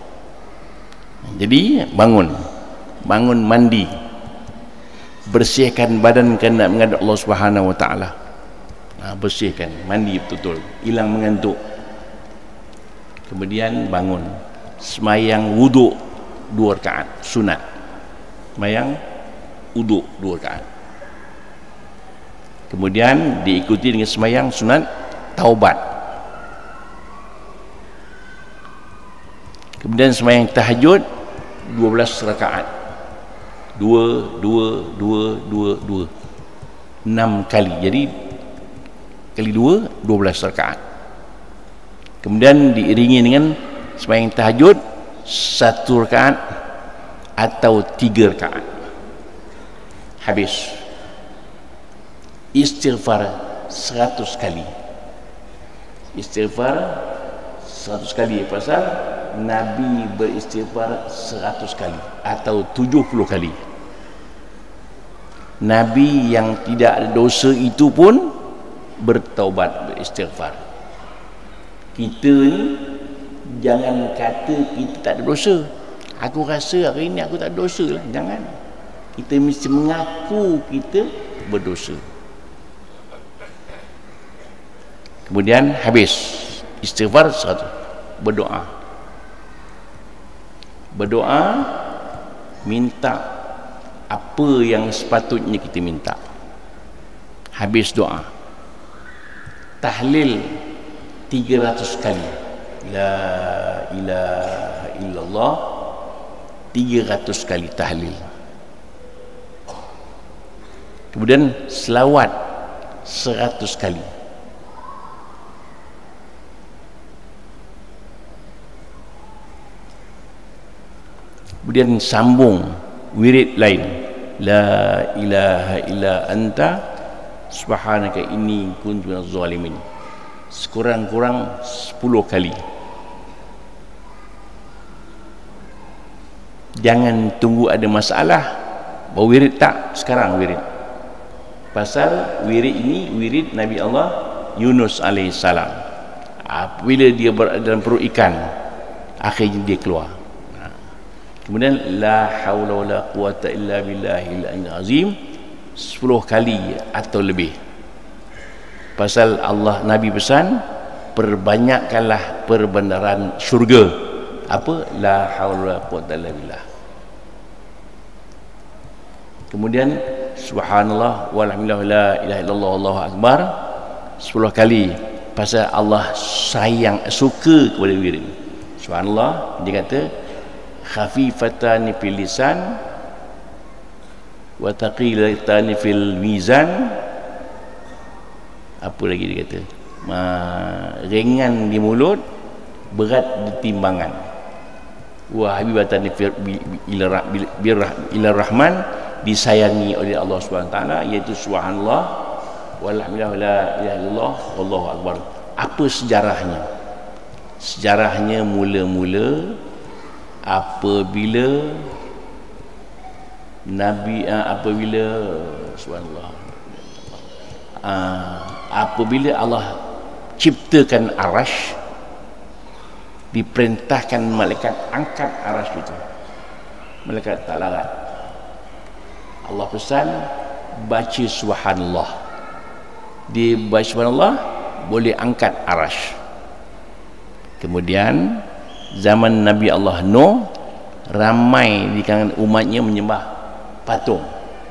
Jadi bangun mandi, bersihkan badan kerana menghadap Allah Subhanahu wa taala. Bersihkan, mandi betul-betul, hilang mengantuk. Kemudian bangun, semayang wuduk 2 rakaat sunat. Semayang wuduk 2 rakaat. Kemudian diikuti dengan semayang sunat taubat. Kemudian semayang tahajud 12 rakaat. 2 6 kali. Jadi kali 2 12 rakaat. Kemudian diiringi dengan semayang tahajud 1 rakaat atau 3 rakaat. Habis. Istighfar 100 kali. Istighfar 100 kali, pasal Nabi beristighfar 100 kali atau 70 kali. Nabi yang tidak ada dosa itu pun bertaubat, beristighfar. Kita ni jangan kata kita tak ada dosa. Aku rasa hari ini aku tak ada dosa lah. Jangan. Kita mesti mengaku kita berdosa. Kemudian habis istighfar 100, berdoa, minta apa yang sepatutnya kita minta. Habis doa, tahlil 300 kali, la ilaha illallah, 300 kali tahlil. Kemudian selawat 100 kali. Kemudian sambung wirid lain, la ilaha illa anta subhanaka inni kuntu minaz zalimin, sekurang-kurang 10 kali. Jangan tunggu ada masalah baru wirid, tak. Sekarang wirid. Pasal wirid ini wirid Nabi Allah Yunus alaihissalam. Apabila dia berada dalam perut ikan, akhirnya dia keluar. Kemudian la haula wala quwata illa billahil azim 10 kali atau lebih. Pasal Allah, Nabi pesan, perbanyakkanlah perbendaharaan syurga. Apa? La haula wala quwata illa billah. Kemudian subhanallah walhamdulillah la ilaha illallah wallahu akbar 10 kali. Pasal Allah sayang, suka kepada wirid. Subhanallah, dia kata khafifatani fil lisan wa thaqilatani fil mizan. Apa lagi dia kata? Ringan di mulut, berat di timbangan. Wa habibatan ila rahman, disayangi oleh Allah Subhanahu taala, iaitu subhanallah walhamdulillah la ilaha illallah wallahu akbar. Apa sejarahnya? Sejarahnya mula-mula apabila Nabi subhanallah, apabila Allah ciptakan arash, diperintahkan malaikat angkat arash itu. Malaikat tak larat. Allah pesan baca subhanallah. Dia baca subhanallah, boleh angkat arash. Kemudian zaman Nabi Allah Nuh, ramai di kalangan umatnya menyembah patung.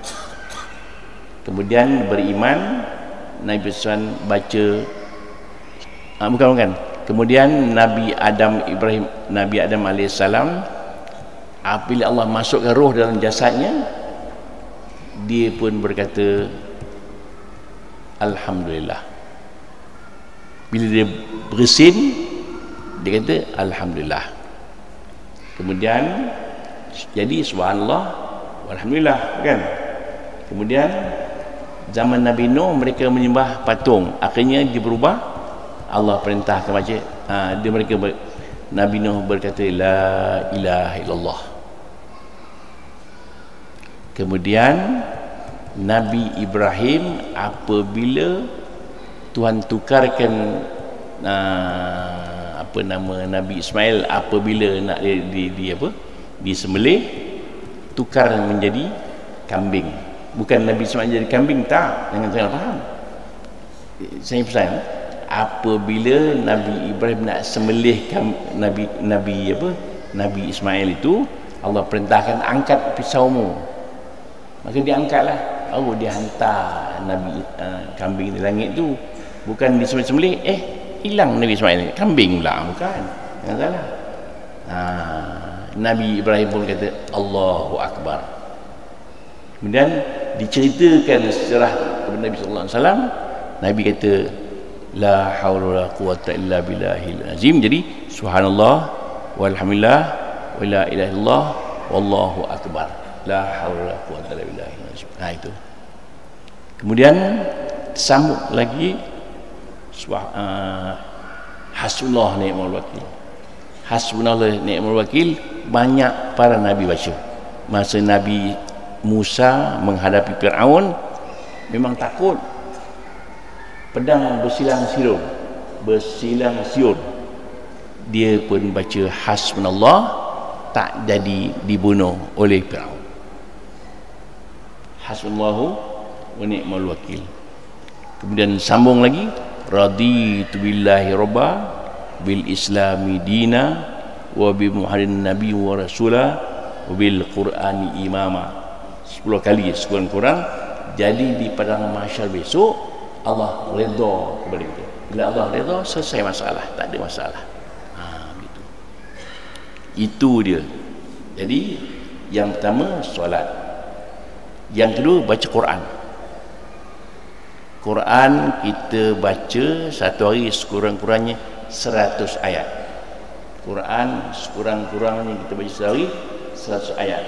Kemudian beriman, Nabi pesan baca bukan. Kemudian Nabi Adam alaihissalam, apabila Allah masukkan roh dalam jasadnya, dia pun berkata alhamdulillah. Bila dia bersin, dia kata alhamdulillah. Kemudian jadi subhanallah walhamdulillah, kan. Kemudian zaman Nabi Nuh, mereka menyembah patung. Akhirnya dia berubah. Allah perintahkan baca, Nabi Nuh berkata la ilaha illallah. Kemudian Nabi Ibrahim, apabila Tuhan tukarkan Nabi Ismail, apabila nak disembelih, tukar menjadi kambing. Bukan Nabi Ismail jadi kambing, tak, jangan salah faham. Saya pesan, apabila Nabi Ibrahim nak sembelih Nabi Ismail itu, Allah perintahkan angkat pisaumu. Maka dia angkatlah. Oh, dia hantar Nabi kambing di langit tu. Bukan disembelih, hilang Nabi Ismail, kambing pula, bukan. Jangan salah. Nabi Ibrahim pun kata Allahu Akbar. Kemudian diceritakan sejarah kepada Nabi sallallahu alaihi wasallam. Nabi kata la haula wala quwata illa billahil azim. Jadi subhanallah walhamdulillah wa la ilaha illallah wallahu akbar. La haula wala quwata illa billahil azim. Itu. Kemudian sambung lagi hasbunallah ni'mal wakil. Hasbunallah ni'mal wakil banyak para nabi baca. Masa Nabi Musa menghadapi Fir'aun, memang takut. Pedang bersilang siur. Dia pun baca hasbunallah, tak jadi dibunuh oleh Fir'aun. Hasbunallahu wa ni'mal wakil. Kemudian sambung lagi, raditu billahi robba bil islami dina wa bi muhammadin nabi wa rasulah wa bil qur'ani imama. 10 kali sekurang-kurang. Jadi di padang mahsyar besok Allah redha kepada kita. Bila Allah redha, selesai masalah, tak ada masalah. Begitu. Itu dia. Jadi yang pertama solat. Yang kedua baca Quran. Quran kita baca satu hari sekurang-kurangnya 100 ayat. Quran sekurang-kurangnya kita baca satu hari 100 ayat.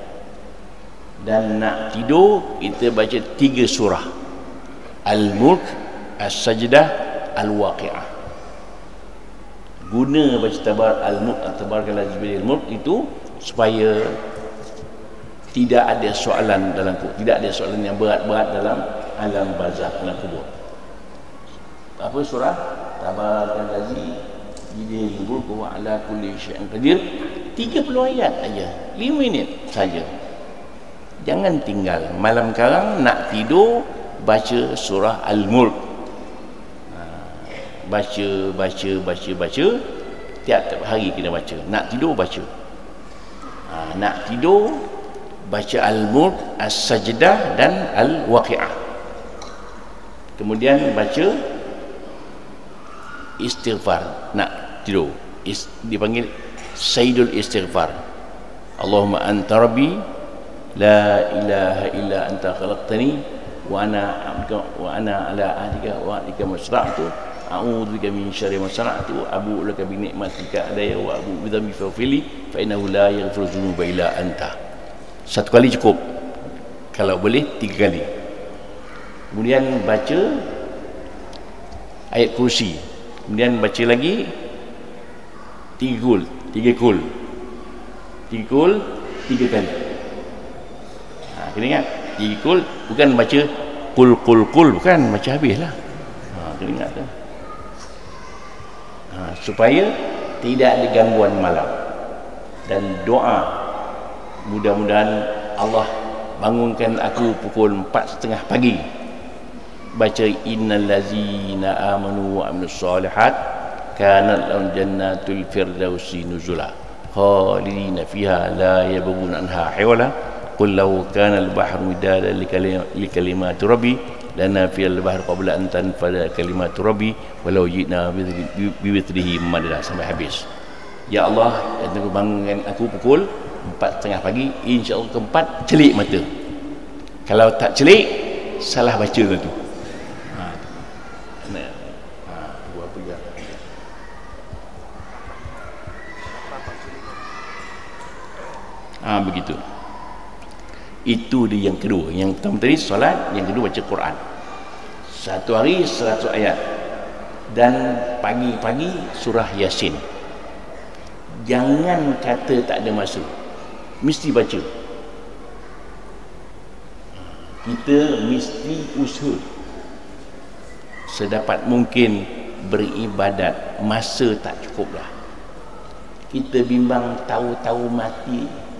Dan nak tidur kita baca 3 surah, Al-Mulk, As-Sajdah, Al-Waqi'ah. Guna baca tabar Al-Mulk, tabarakallazi biyadihil mulk itu supaya tidak ada soalan dalam kubur, tidak ada soalan yang berat-berat dalam alam barzakh, dalam kubur. Apa surah? Tabarakalladzi biyadihil mulku wa ala kulli syai'in qadir. 30 ayat aja, 5 minit saja. Jangan tinggal malam karang nak tidur baca surah Al-Mulk. Baca tiap-tiap hari kita baca. Nak tidur baca. Nak tidur baca Al-Mulk, As-Sajdah dan Al-Waqi'ah. Kemudian baca istighfar nak tidur. Dipanggil Sayyidul Istighfar. Allahumma anta rabbi la ilaha illa anta khalaqtani wa ana 'abduka wa ana ala ahdika wa wa'dika masra'tu a'udzubika min syarri ma sana'tu abu'u laka bi ni'matika alayya wa abu'u bi dhanbi faghfirli fa innahu la yaghfiru dzunuba illa anta. Satu kali cukup, kalau boleh 3 kali. Kemudian baca ayat kursi, kemudian baca lagi 3 kul 3 kali. Kena ingat 3 kul, bukan baca kul, bukan baca habislah. Kena ingat tu. Supaya tidak ada gangguan malam. Dan doa, mudah-mudahan Allah bangunkan aku pukul 4:30 pagi, baca innal ladzina amanu wa amilus solihat kanat lahum jannatul firdausi nuzula khalidina fiha la yabghuna anha hiwala qul law kana al-bahru midadan li kalimati rabbi lana fil bahri qabla an tanfada kalimatu rabbi walau ji'na bi mithlihi madada, sampai habis. Ya Allah, bangunkan aku pukul 4:30 pagi, insya-Allah keempat celik mata. Kalau tak celik, salah baca lah tu. Begitu. Itu dia yang kedua. Yang pertama tadi solat, yang kedua baca Quran. Satu hari 100 ayat. Dan pagi-pagi surah Yasin. Jangan kata tak ada masa, mesti baca. Kita mesti usaha sedapat mungkin beribadat. Masa tak cukup lah. Kita bimbang tahu-tahu mati.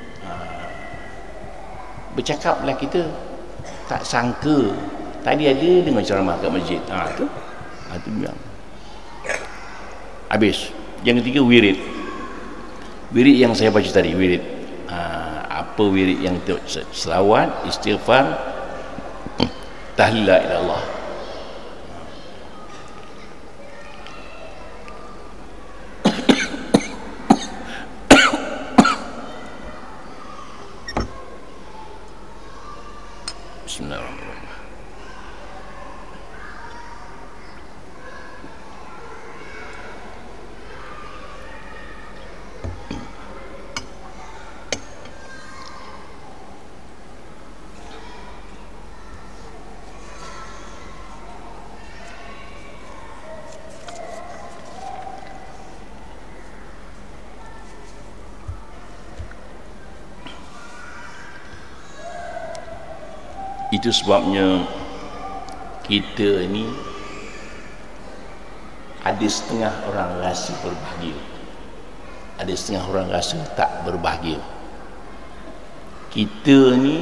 Bercakaplah kita, tak sangka tadi ada dengan ceramah kat masjid. Tu bilang habis. Yang ketiga wirid. Wirid yang saya baca tadi, wirid. Apa wirid yang tu? Selawat, istighfar, tahlil la ilaha illallah. Bismillahirrahmanirrahim. Itu sebabnya kita ni ada setengah orang rasa berbahagia, ada setengah orang rasa tak berbahagia. Kita ni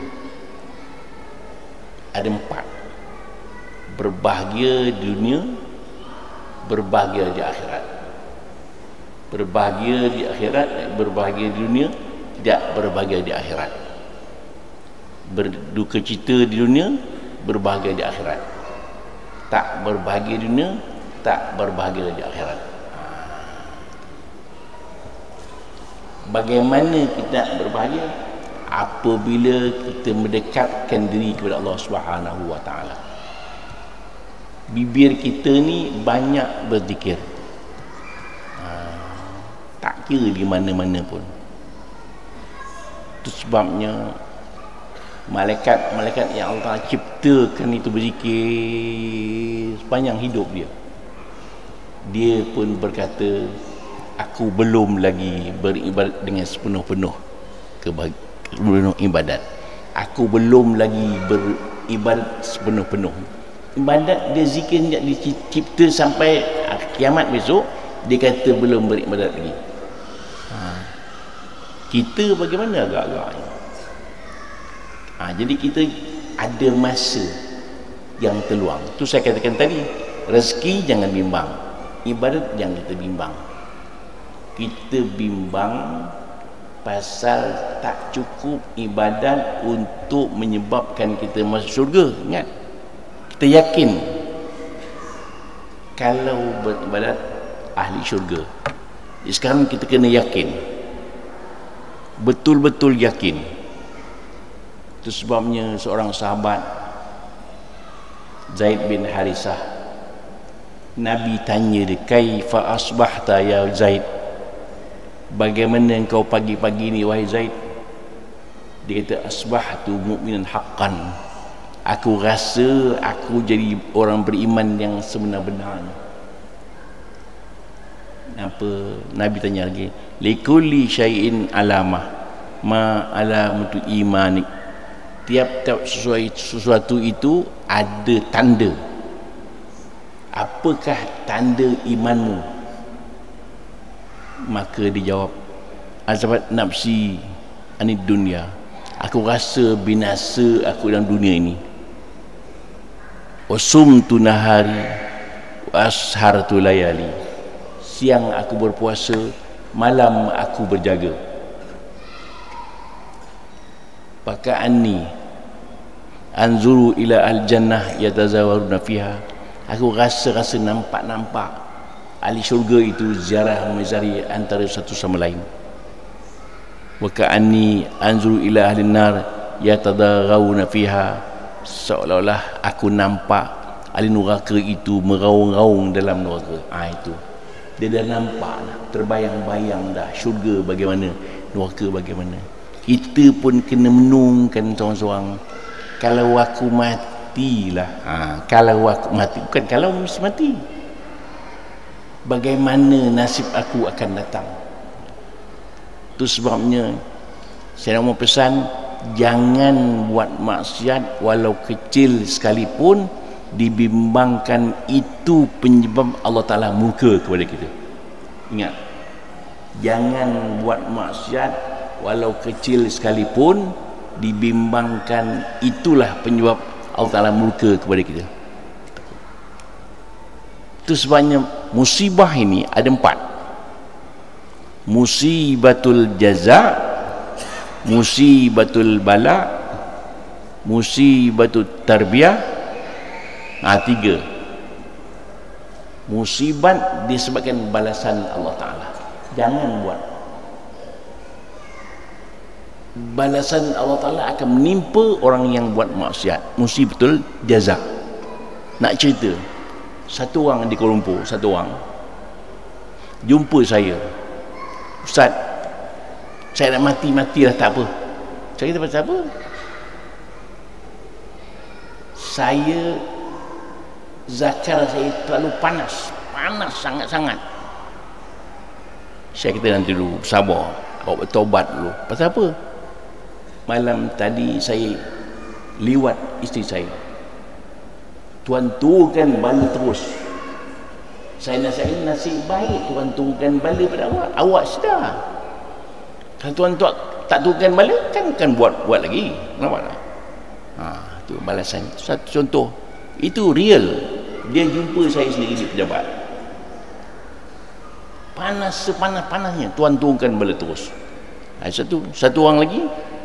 ada 4: berbahagia di dunia, berbahagia di akhirat. Berbahagia di akhirat, berbahagia di dunia, tidak berbahagia di akhirat. Berduka cita di dunia, berbahagia di akhirat. Tak berbahagia di dunia, tak berbahagia di akhirat. Bagaimana kita berbahagia? Apabila kita mendekatkan diri kepada Allah Subhanahu wa taala. Bibir kita ni banyak berzikir. Tak kira di mana-mana pun. Itu sebabnya malaikat yang Allah ciptakan itu berzikir sepanjang hidup dia. Dia pun berkata, aku belum lagi beribadat dengan sepenuh-penuh ibadat. Aku belum lagi beribadat sepenuh-penuh. Ibadat dia zikir yang dicipta sampai kiamat besok, dia kata belum beribadat lagi. Kita bagaimana agak-agaknya? Jadi kita ada masa yang terluang. Tu saya katakan tadi, rezeki jangan bimbang, ibadat jangan kita bimbang. Kita bimbang pasal tak cukup ibadat untuk menyebabkan kita masuk syurga. Ingat, kita yakin kalau beribadat ahli syurga. Sekarang kita kena yakin, betul-betul yakin. Itu sebabnya seorang sahabat, Zaid bin Harisah, Nabi tanya dia, kaifa asbahta ya Zaid, bagaimana engkau pagi-pagi ni wahai Zaid? Dia kata, asbahtu mu'minan haqqan, aku rasa aku jadi orang beriman yang sebenar-benarnya. Apa? Nabi tanya lagi, likulli syai'in alamah ma alamatu imanik, tiap-tiap sesuatu itu ada tanda. Apakah tanda imanmu? Maka dia jawab, azabat nafsi anid dunya, aku rasa binasa aku dalam dunia ini. Wasumtu nahari wa ashartu layali, siang aku berpuasa, malam aku berjaga. Paka'anni anzuru ila al-jannah yatazawaruna fiha, aku rasa nampak ahli syurga itu ziarah mezari antara satu sama lain. Wa ka'anni anzuru ila ahli nar yatadarawuna fiha, seolah-olah aku nampak ahli neraka itu meraung-raung dalam neraka. Itu dia dah nampak dah, terbayang-bayang dah syurga bagaimana, neraka bagaimana. Kita pun kena menungkan seorang-seorang, kalau aku matilah, kalau aku mati, bukan kalau mesti mati, bagaimana nasib aku akan datang. Itu sebabnya saya nak pesan, jangan buat maksiat walau kecil sekalipun, dibimbangkan itu penyebab Allah Ta'ala murka kepada kita. Ingat, jangan buat maksiat walau kecil sekalipun, dibimbangkan itulah penyebab Allah Ta'ala murka kepada kita. Itu sebabnya musibah ini ada 4. Musibatul jaza, musibatul bala, musibatul tarbiyah. 3. Musibat disebabkan balasan Allah Ta'ala. Jangan buat. Balasan Allah Ta'ala akan menimpa orang yang buat maksiat. Musibatul jaza. Nak cerita, satu orang di Kuala Lumpur, satu orang jumpa saya, Ustaz, saya nak mati-matilah, tak apa. Saya kata, pasal apa? Saya, zakar saya terlalu panas sangat-sangat. Saya kata, nanti dulu, sabar, bawa bertobat dulu. Pasal apa? Malam tadi saya liwat isteri saya, Tuan turunkan bala terus. Saya nasihat, nasib baik Tuan turunkan bala pada awak. Awak sedar. Kalau Tuan tak turunkan bala, kan buat lagi. Nampak tak? Itu balasan. Satu contoh. Itu real. Dia jumpa saya sendiri di pejabat. Panas sepanas-panasnya, Tuan turunkan bala terus. Satu orang lagi,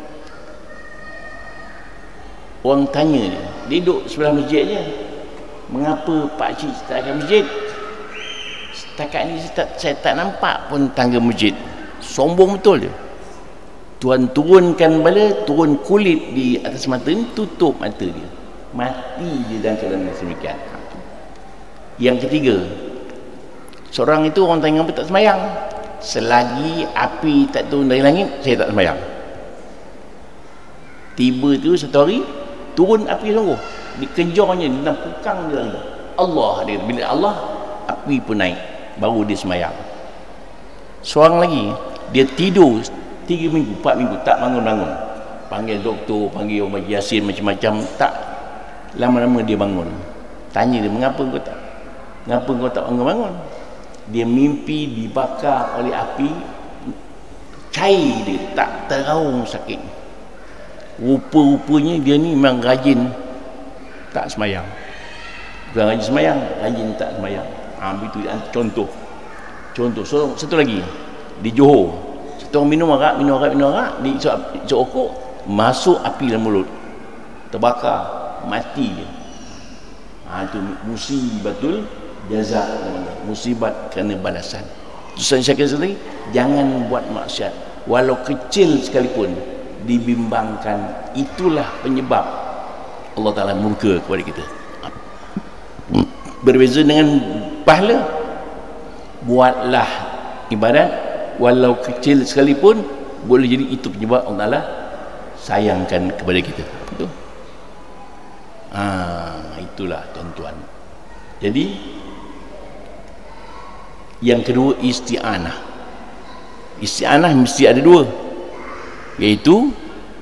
orang tanya dia duduk sebelah masjid je, mengapa Pak Cik tak masjid? Setakat ni saya tak nampak pun tangga masjid. Sombong betul je. Tuan turunkan bala, turun kulit di atas mata ni, tutup mata dia, mati dia dalam keadaan semikian. Yang ketiga, seorang itu orang tanya apa tak semayang. Selagi api tak turun dari langit, saya tak semayang. Tiba tu satu hari turun api sungguh, dikejarnya, dia pukang dia lagi. Allah dia, bila Allah, api pun naik, baru dia semayang. Seorang lagi dia tidur 3 minggu 4 minggu tak bangun-bangun, panggil doktor, panggil Umar Yasin macam-macam, tak. Lama-lama dia bangun. Tanya dia, mengapa kau tak bangun-bangun? Dia mimpi dibakar oleh api, cair dia tak teraung sakit. Rupa-rupanya dia ni memang rajin tak semayang. Bukan rajin semayang, rajin tak semayang. Itu contoh. So, satu lagi di Johor, satu orang minum arak, di rokok, masuk api dalam mulut, terbakar, mati dia. Itu musibatul jaza, musibat kerana balasan. Saya kata tadi, jangan buat maksiat walau kecil sekalipun, dibimbangkan itulah penyebab Allah Ta'ala murka kepada kita. Berbeza dengan pahala, buatlah ibadat walau kecil sekalipun, boleh jadi itu penyebab Allah Ta'ala sayangkan kepada kita. Betul? Itulah tuan-tuan. Jadi yang kedua, isti'anah. Isti'anah mesti ada dua, iaitu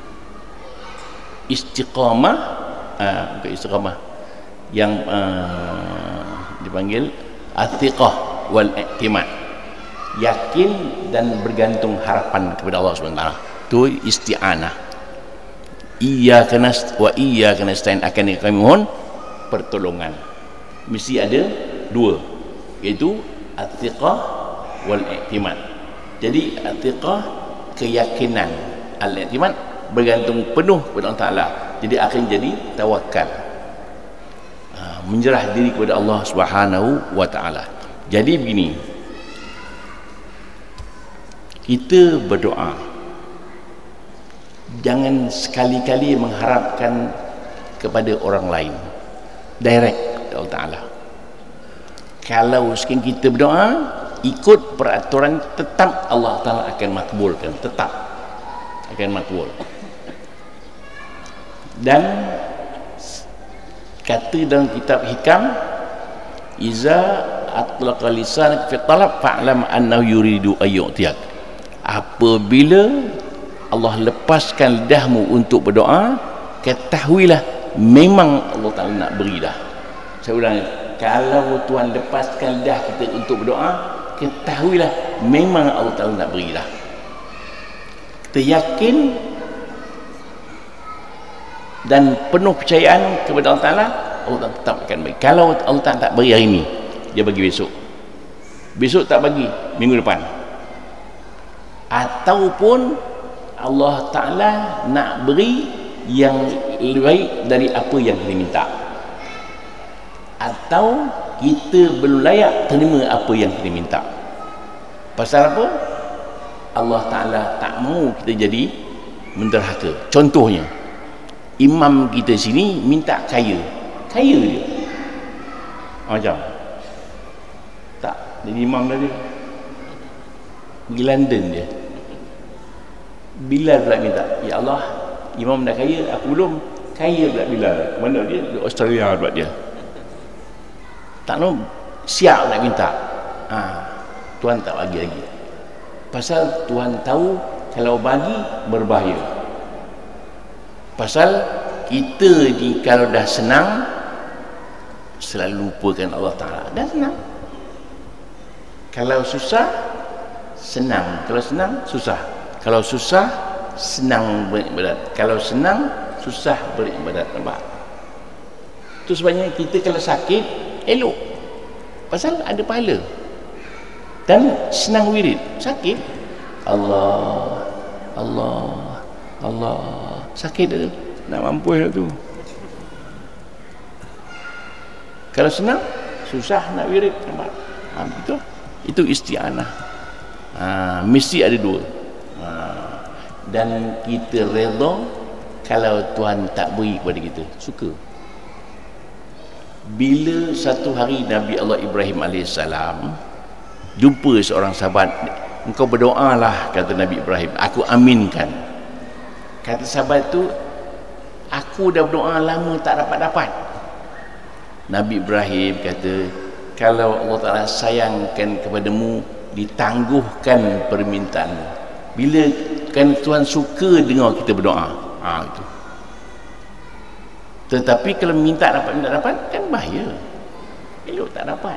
istiqamah, bukan istiqamah, yang dipanggil athiqah wal i'timad, yakin dan bergantung harapan kepada Allah SWT. Itu isti'anah. Iyyaka nasta'in, akan kami mohon pertolongan. Mesti ada dua, iaitu athiqah wal i'timad. Jadi athiqah keyakinan, al-i'timad bergantung penuh kepada Allah Ta'ala. Jadi akan jadi tawakal, menyerah diri kepada Allah Subhanahu wa Ta'ala. Jadi begini, kita berdoa jangan sekali-kali mengharapkan kepada orang lain, direct Allah Ta'ala. Kalau sekian kita berdoa ikut peraturan, tetap Allah Ta'ala akan makbulkan, tetap akan makbul. Dan kata dalam kitab hikam, iza atlaqa lisanak fi talab fa'lam annahu yuridu ayyutiyak. Apabila Allah lepaskan lidahmu untuk berdoa, ketahuilah memang Allah Ta'ala nak beri dah. Saya ulangi, kalau Tuhan lepaskan lidah kita untuk berdoa, ketahuilah memang Allah Ta'ala nak beri dah. Kita yakin dan penuh percayaan kepada Allah Ta'ala, Allah Ta'ala tetap akan bagi. Kalau Allah Ta'ala tak bagi hari ini, dia bagi besok, besok tak bagi, minggu depan. Ataupun Allah Ta'ala nak beri yang lebih baik dari apa yang kita minta, atau kita belum layak terima apa yang kita minta. Pasal apa? Allah Ta'ala tak mahu kita jadi menderhaka. Contohnya, imam kita sini minta kaya dia, macam tak jadi imam dah, dia pergi London dia. Bilal pula minta, ya Allah, imam dah kaya, aku belum kaya pula. Bilal mana dia? Di Australia pula dia. Tak nak siap nak minta. Tuhan tak bagi lagi. Pasal Tuhan tahu kalau bagi berbahaya. Pasal kita ni kalau dah senang selalu lupakan Allah Ta'ala. Dah senang. Kalau susah senang, kalau senang susah. Kalau susah senang beribadat, kalau senang susah beribadat. Nampak? Itu sebabnya kita kalau sakit elok, pasal ada pahala dan senang wirid. Sakit Allah sakit tu nak mampu tu. Kalau senang susah nak wirid. Nampak? Itu isti'anah. Mesti ada dua. Dan kita redha kalau Tuhan tak beri kepada kita, suka. Bila satu hari Nabi Allah Ibrahim AS jumpa seorang sahabat, engkau berdoalah, kata Nabi Ibrahim, aku aminkan. Kata sahabat tu, aku dah berdoa lama tak dapat-dapat. Nabi Ibrahim kata, kalau Allah Ta'ala sayangkan kepadamu, ditangguhkan permintaan. Bila kan Tuhan suka dengar kita berdoa, itu. Tetapi kalau minta dapat kan bahaya, elok tak dapat.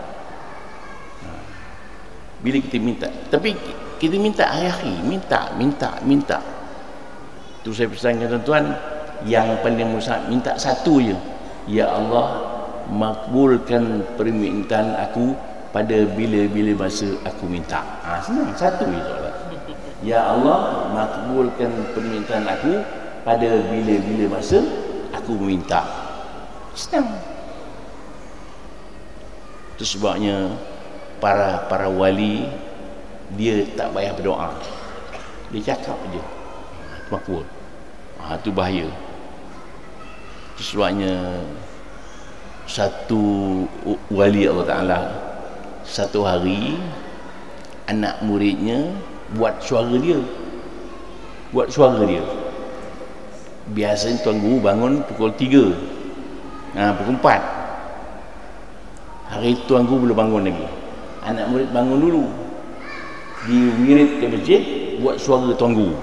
Bila kita minta, tapi kita minta hari-hari, minta. Tu saya pesankan tuan-tuan, yang paling musnah minta satu je, ya Allah makbulkan permintaan aku pada bila-bila masa aku minta. Senang, satu je soalan. Ya Allah makbulkan permintaan aku pada bila-bila masa aku minta. Senang. Itu sebabnya para wali dia tak payah berdoa, dia cakap je makbul. Itu bahaya. Itu sebabnya satu wali Allah Ta'ala, satu hari anak muridnya buat suara dia. Biasanya tuan guru bangun pukul 3, pukul 4. Hari itu tuan guru belum bangun lagi, anak murid bangun dulu, diwirid ke masjid, buat suara tuan guru.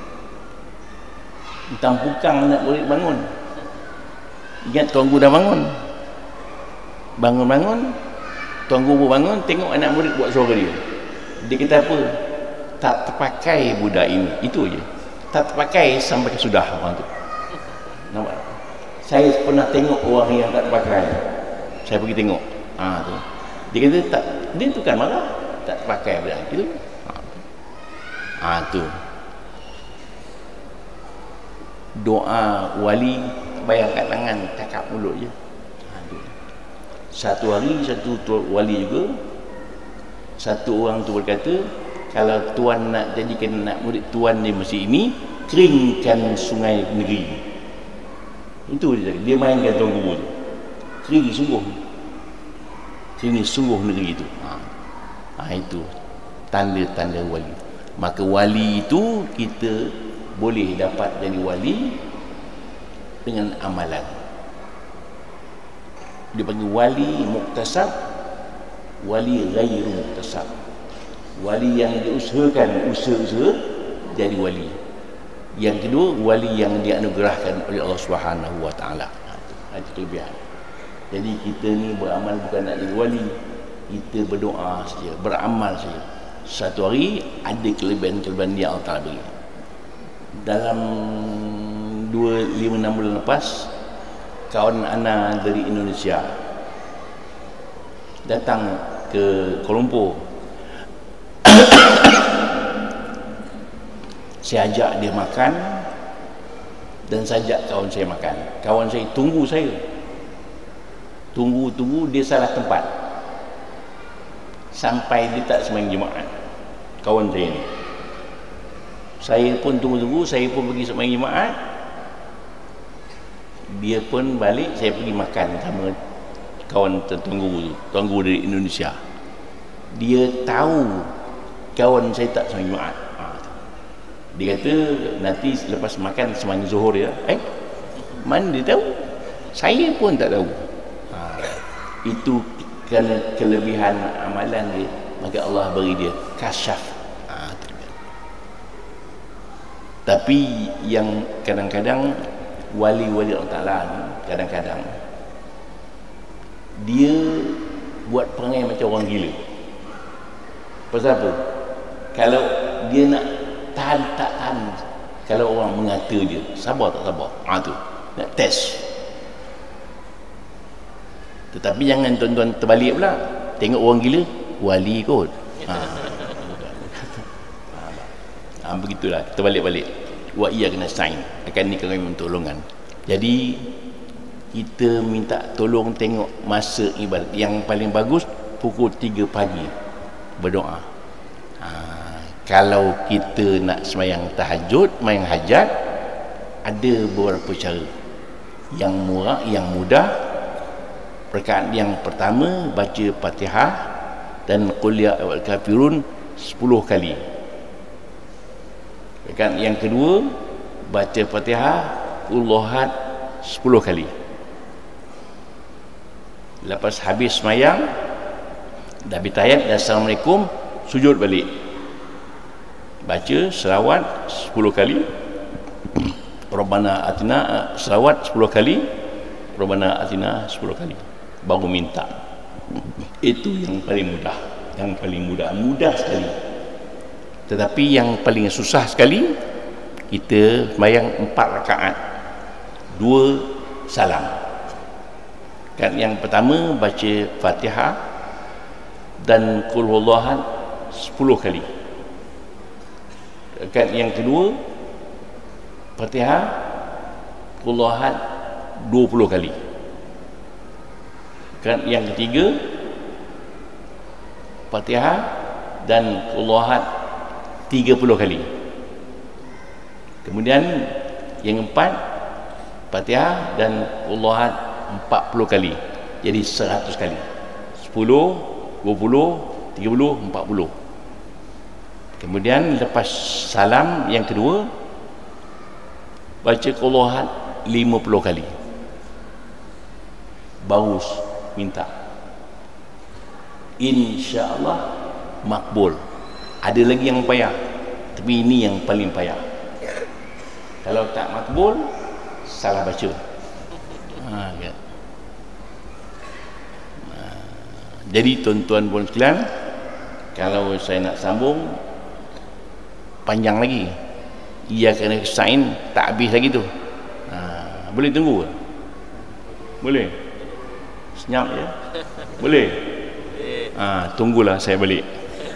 Tampukang anak murid bangun, ingat tuan guru dah bangun. Bangun, tuan guru bangun, tengok anak murid buat suara dia. Dia kata apa? Tak terpakai budak ini. Itu je, tak terpakai sampai sudah orang tu. Nampak? Saya pernah tengok orang yang tak terpakai, saya pergi tengok. Tu dia kata tak, dia tu kan marah, tak terpakai budak itu. Tu doa wali bayangkan tangan, cakap mulut je. Satu hari satu wali juga, satu orang tu berkata, kalau tuan nak jadikan anak murid tuan di masjid ini, keringkan sungai negeri. Itu dia mainkan tuan guru tu, kering sungguh negeri itu. Itu tanda-tanda wali. Maka wali itu kita boleh dapat jadi wali dengan amalan. Dia panggil wali muktasab, wali ghairu muktasab. Wali yang diusahakan, usaha jadi wali. Yang kedua, wali yang dianugerahkan oleh Allah Subhanahu wa taala. Itu kelebihan. Jadi kita ni beramal bukan nak jadi wali, kita berdoa saja, beramal saja. Satu hari ada kelebihan-kelebihan yang Allah Taala beri. Dalam 5-6 bulan lepas, kawan ana dari Indonesia datang ke Kuala Lumpur. Saya ajak dia makan dan saya ajak kawan saya makan. Kawan saya tunggu saya, tunggu dia salah tempat, sampai dia tak sembahyang Jumaat. Kawan saya ni, saya pun tunggu, saya pun pergi sembahyang Jumaat, dia pun balik, saya pergi makan sama kawan tuan guru dari Indonesia. Dia tahu kawan saya tak sembahyang Jumaat. Dia kata nanti lepas makan sembahyang Zuhur ya. Mana dia tahu? Saya pun tak tahu. Itu kerana kelebihan amalan dia, maka Allah beri dia kasyaf. Tapi yang kadang-kadang wali-wali Allah Ta'ala kadang-kadang dia buat perangai macam orang gila. Pasal apa? Kalau dia nak tahan tak tahan, kalau orang mengata dia sabar tak sabar, tu nak test. Tetapi jangan tuan-tuan terbalik pula, tengok orang gila wali kot. Begitulah, terbalik-balik. Wa iyyaka nasta'in, akan ni kami mentolongan. Jadi kita minta tolong tengok masa ibadat yang paling bagus pukul 3 pagi berdoa. Kalau kita nak sembahyang tahajud, sembahyang hajat, ada beberapa cara yang murah, yang mudah. Rakaat yang pertama baca Fatihah dan Qul ya ayyuhal kafirun 10 kali. Rakaat yang kedua baca Fatihah, Qul huwallahu 10 kali. Lepas habis sembahyang, dah habis tahiyat dan assalamualaikum, sujud balik, baca selawat 10 kali, Rabbana atina, selawat 10 kali, Rabbana atina 10 kali, baru minta. Itu yang paling mudah, yang paling mudah sekali. Tetapi yang paling susah sekali, kita sembahyang 4 rakaat, 2 salam. Kan yang pertama baca Fatihah dan Qul Huwallahu Ahad 10 kali. Kan yang kedua Fatihah, Qul Huwallahu Ahad 20 kali. Kan yang ketiga Fatihah dan Qul Huwallahu Ahad 30 kali. Kemudian yang keempat Fatihah dan Qul Huwallahu Ahad 40 kali. Jadi 100 kali. 10, 20, 30, 40. Kemudian lepas salam yang kedua baca Qul Huwallahu Ahad 50 kali. Baru minta. InsyaAllah makbul. Ada lagi yang payah, tapi ini yang paling payah. Kalau tak makbul, salah baca. Kan? Jadi tuan-tuan puan sekalian, kalau saya nak sambung panjang lagi, ia kena sign tak habis lagi tu. Boleh tunggu? Boleh? Senyap ya? Boleh? Tunggulah saya balik.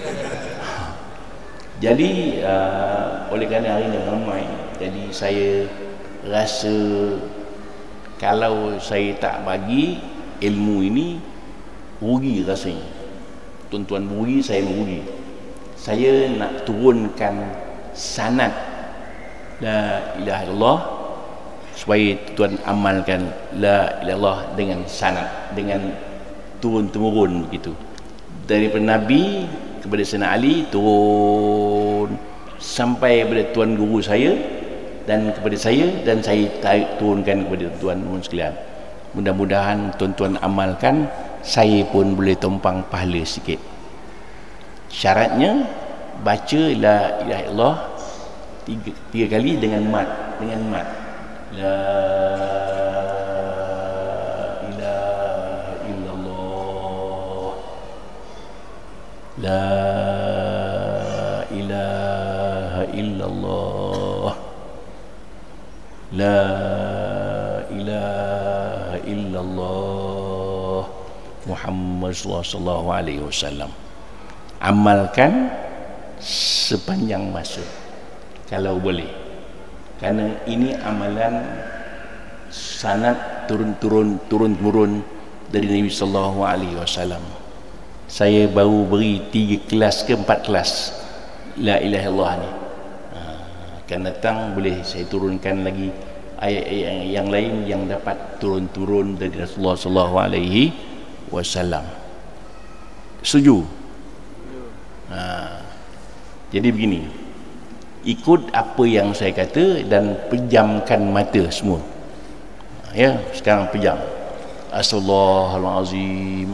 Jadi oleh kerana hari ini ramai, jadi saya rasa kalau saya tak bagi ilmu ini, rugi rasanya. Tuan-tuan rugi, saya rugi. Saya nak turunkan sanad la ilaha illallah supaya tuan amalkan la ilaha illallah dengan sanad, dengan turun-temurun begitu. Daripada Nabi kepada Sayyidina Ali turun sampai kepada tuan guru saya dan kepada saya, dan saya turunkan kepada tuan-tuan sekalian. Mudah-mudahan tuan-tuan amalkan, saya pun boleh tumpang pahala sikit. Syaratnya baca la ilaha illallah tiga kali dengan mat, la ilaha illallah, la ilaha illallah, la ilaha illallah Muhammad sallallahu alaihi wasallam. Amalkan sepanjang masa kalau boleh, kerana ini amalan sanad turun-turun dari Nabi sallallahu alaihi wasallam. Saya baru beri 3 kelas ke 4 kelas la ilaha illallah ni. Akan datang boleh saya turunkan lagi ayat-ayat yang lain yang dapat turun-turun dari Rasulullah sallallahu alaihi wasallam. Setuju? Jadi begini, ikut apa yang saya kata dan pejamkan mata semua. Ya, sekarang pejam. Astaghfirullahalazim,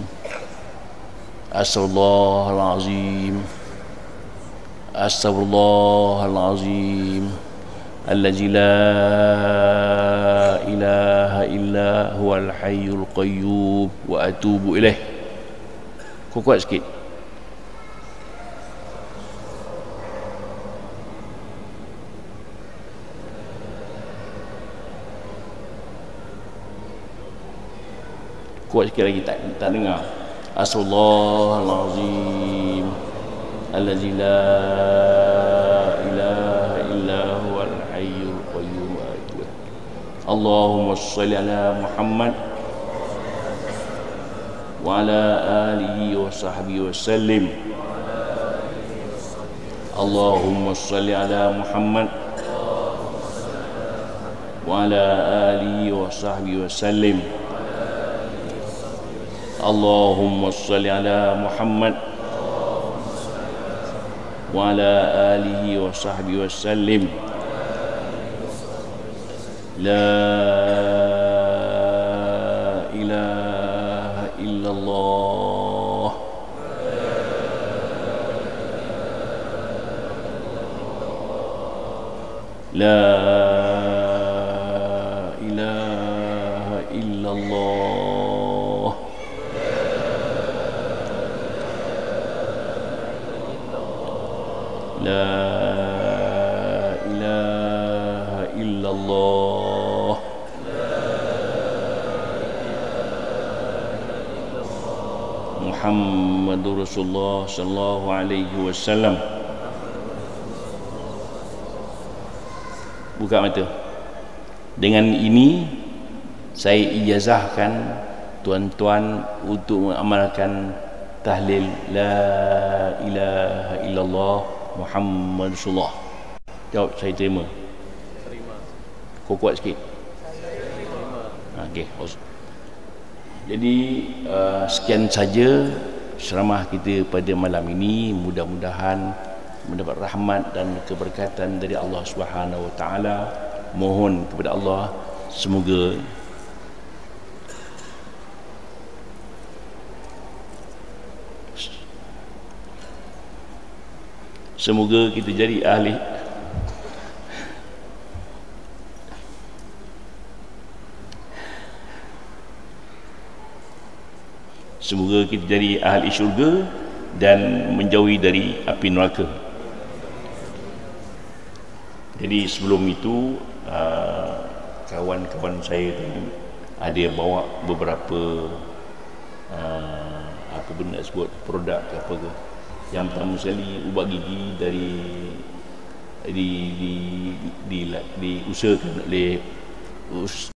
astaghfirullahalazim, astaghfirullahalazim, allazi la ilaha illa huwal hayyul qayyum wa atubu ilaih. Kuat sikit. Kuat sikit lagi, tak dengar. Astaghfirullahalazim, allazi la ilaha illa huwal hayyul qayyum. Allahumma shalli ala Muhammad wa ala alihi wa sahbihi wa sallim. Allahumma shalli ala Muhammad wa ala alihi wa sahbihi wa sallim. Allahumma shalli ala Muhammad wa ala alihi wa sahbihi wa sallim. La ilaha illallah, La ilaha illallah. La ilaha illallah. Muhammadur Rasulullah sallallahu alaihi wasallam. Buka mata. Dengan ini saya ijazahkan tuan-tuan untuk mengamalkan tahlil la ilaha illallah Muhammad Rasulullah. Jawab, saya terima. Terima. Kau kuat sikit. Saya terima. Okey. Jadi sekian saja ceramah kita pada malam ini. Mudah-mudahan mendapat rahmat dan keberkatan dari Allah Subhanahu wa taala. Mohon kepada Allah semoga kita jadi ahli syurga dan menjauhi dari api neraka. Jadi sebelum itu kawan-kawan saya tadi ada bawa beberapa apa benda sebut produk apa ke. Yang pertama sekali ubat gigi dari diusahakan oleh